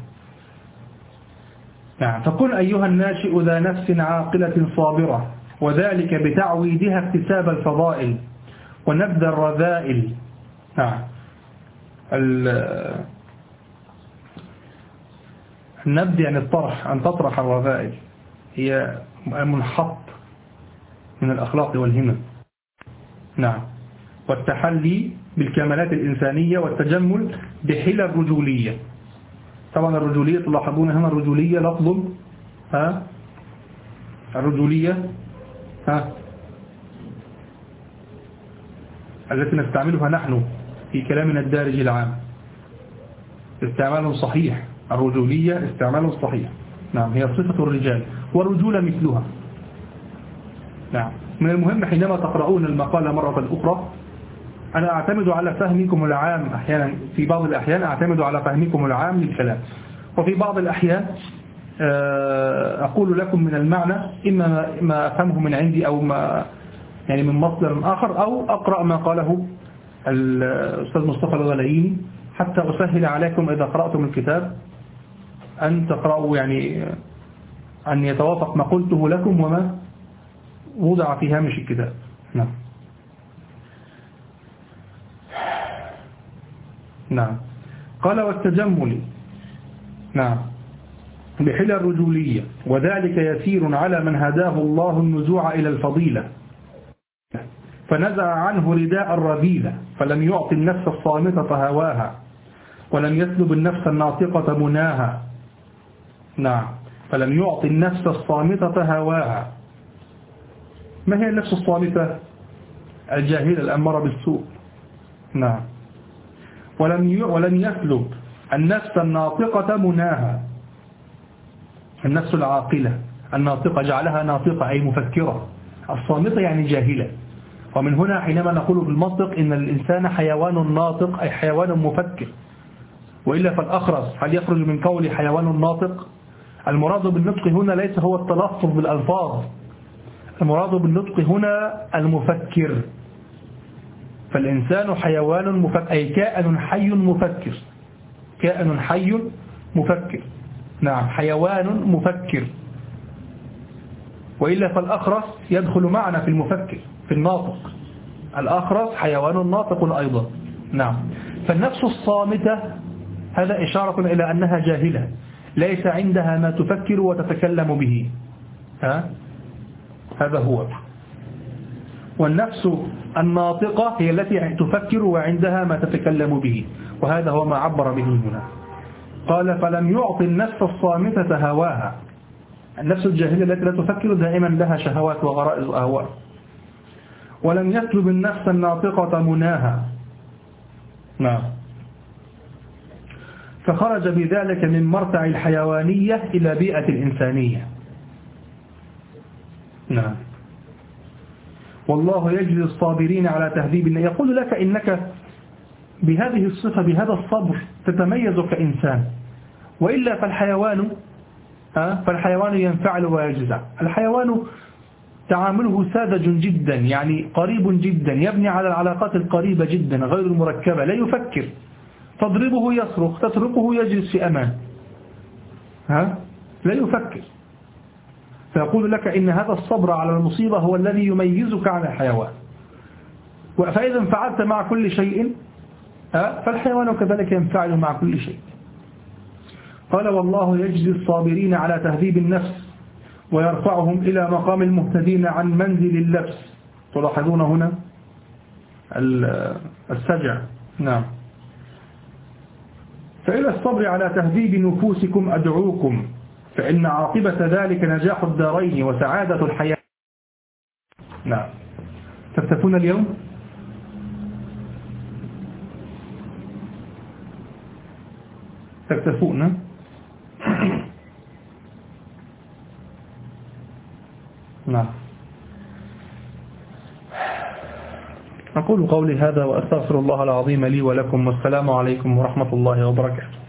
نعم. فكن أيها الناشئ ذا نفس عاقلة صابرة، وذلك بتعويدها اكتساب الفضائل ونبذ الرذائل. نعم. النبذ يعني الطرح، أن تطرح الرذائل، هي منحط من الأخلاق والهمم. نعم. والتحلي بالكمالات الإنسانية والتجمل بحلى الرجولية. طبعا الرجولية تلاحظون هنا الرجولية لفظ الرجولية التي نستعملها نحن في كلامنا الدارج العام استعمال صحيح. الرجولية استعمال صحيح. نعم. هي صفة الرجال والرجولة مثلها. نعم. من المهم حينما تقرؤون المقالة مرة أخرى أنا أعتمد على فهمكم العام أحيانا، في بعض الأحيان أعتمد على فهمكم العام للكلام، وفي بعض الأحيان أقول لكم من المعنى إما ما أفهمه من عندي أو ما يعني من مصدر آخر، أو أقرأ ما قاله الأستاذ مصطفى الغلاييني حتى أسهل عليكم إذا قرأتم الكتاب أن تقرأوا، يعني أن يتوافق ما قلته لكم وما وضع في هامش الكتاب. نعم. نعم. قال والتجمل. نعم. بحلى الرجولية، وذلك يسير على من هداه الله النزوع إلى الفضيلة فنزع عنه رداء الرذيلة، فلم يعطي النفس الصامتة هواها، ولم يسلب النفس الناطقة مناها. نعم. فلم يعطي النفس الصامتة هواها. ما هي النفس الصامتة؟ الجاهلة الأمارة بالسوء. نعم. ولم يسلب النفس الناطقة مناها. النفس العاقلة الناطقة جعلها ناطقة أي مفكرة. الصامتة يعني جاهلة. ومن هنا حينما نقول بالمنطق إن الإنسان حيوان ناطق أي حيوان مفكر، وإلا فالأخرس هل يخرج من قول حيوان ناطق؟ المراد بالنطق هنا ليس هو التلفظ بالألفاظ، المراد بالنطق هنا المفكر. فالإنسان حيوان مفكر أي كائن حي مفكر. كائن حي مفكر. نعم. حيوان مفكر، وإلا فالأخرس يدخل معنا في المفكر في الناطق. الأخرس حيوان ناطق أيضا. نعم. فالنفس الصامتة هذا إشارة إلى أنها جاهلة، ليس عندها ما تفكر وتتكلم به. هذا هو. والنفس الناطقة هي التي تفكر وعندها ما تتكلم به، وهذا هو ما عبر به هنا. قال فلم يعطي النفس الصامتة هواها. النفس الجاهلة التي لا تفكر دائما لها شهوات وغرائز وأهواء. ولم يسلب النفس الناطقة مناها. نعم. فخرج بذلك من مرتع الحيوانية إلى بيئة الإنسانية. نعم. والله يجزي الصابرين على تهذيب. يقول لك إنك بهذه الصفة بهذا الصبر تتميز كإنسان، وإلا فالحيوان ينفعل ويجزع. الحيوان تعامله ساذج جدا، يعني قريب جدا، يبني على العلاقات القريبة جدا غير المركبة، لا يفكر. تضربه يصرخ، تتركه يجلس في أمان. لا يفكر. فيقول لك إن هذا الصبر على المصيبة هو الذي يميزك عن الحيوان. فإذا انفعلت مع كل شيء فالحيوان كذلك ينفعل مع كل شيء. قال والله يجزي الصابرين على تهذيب النفس ويرفعهم إلى مقام المهتدين عن منزل اللبس. تلاحظون هنا السجع. نعم. فإلى الصبر على تهذيب نفوسكم أدعوكم، فإن عاقبة ذلك نجاح الدارين وسعادة الحياة. نعم. تكتفون اليوم؟ تكتفون؟ نعم. أقول قولي هذا وأستغفر الله العظيم لي ولكم، والسلام عليكم ورحمة الله وبركاته.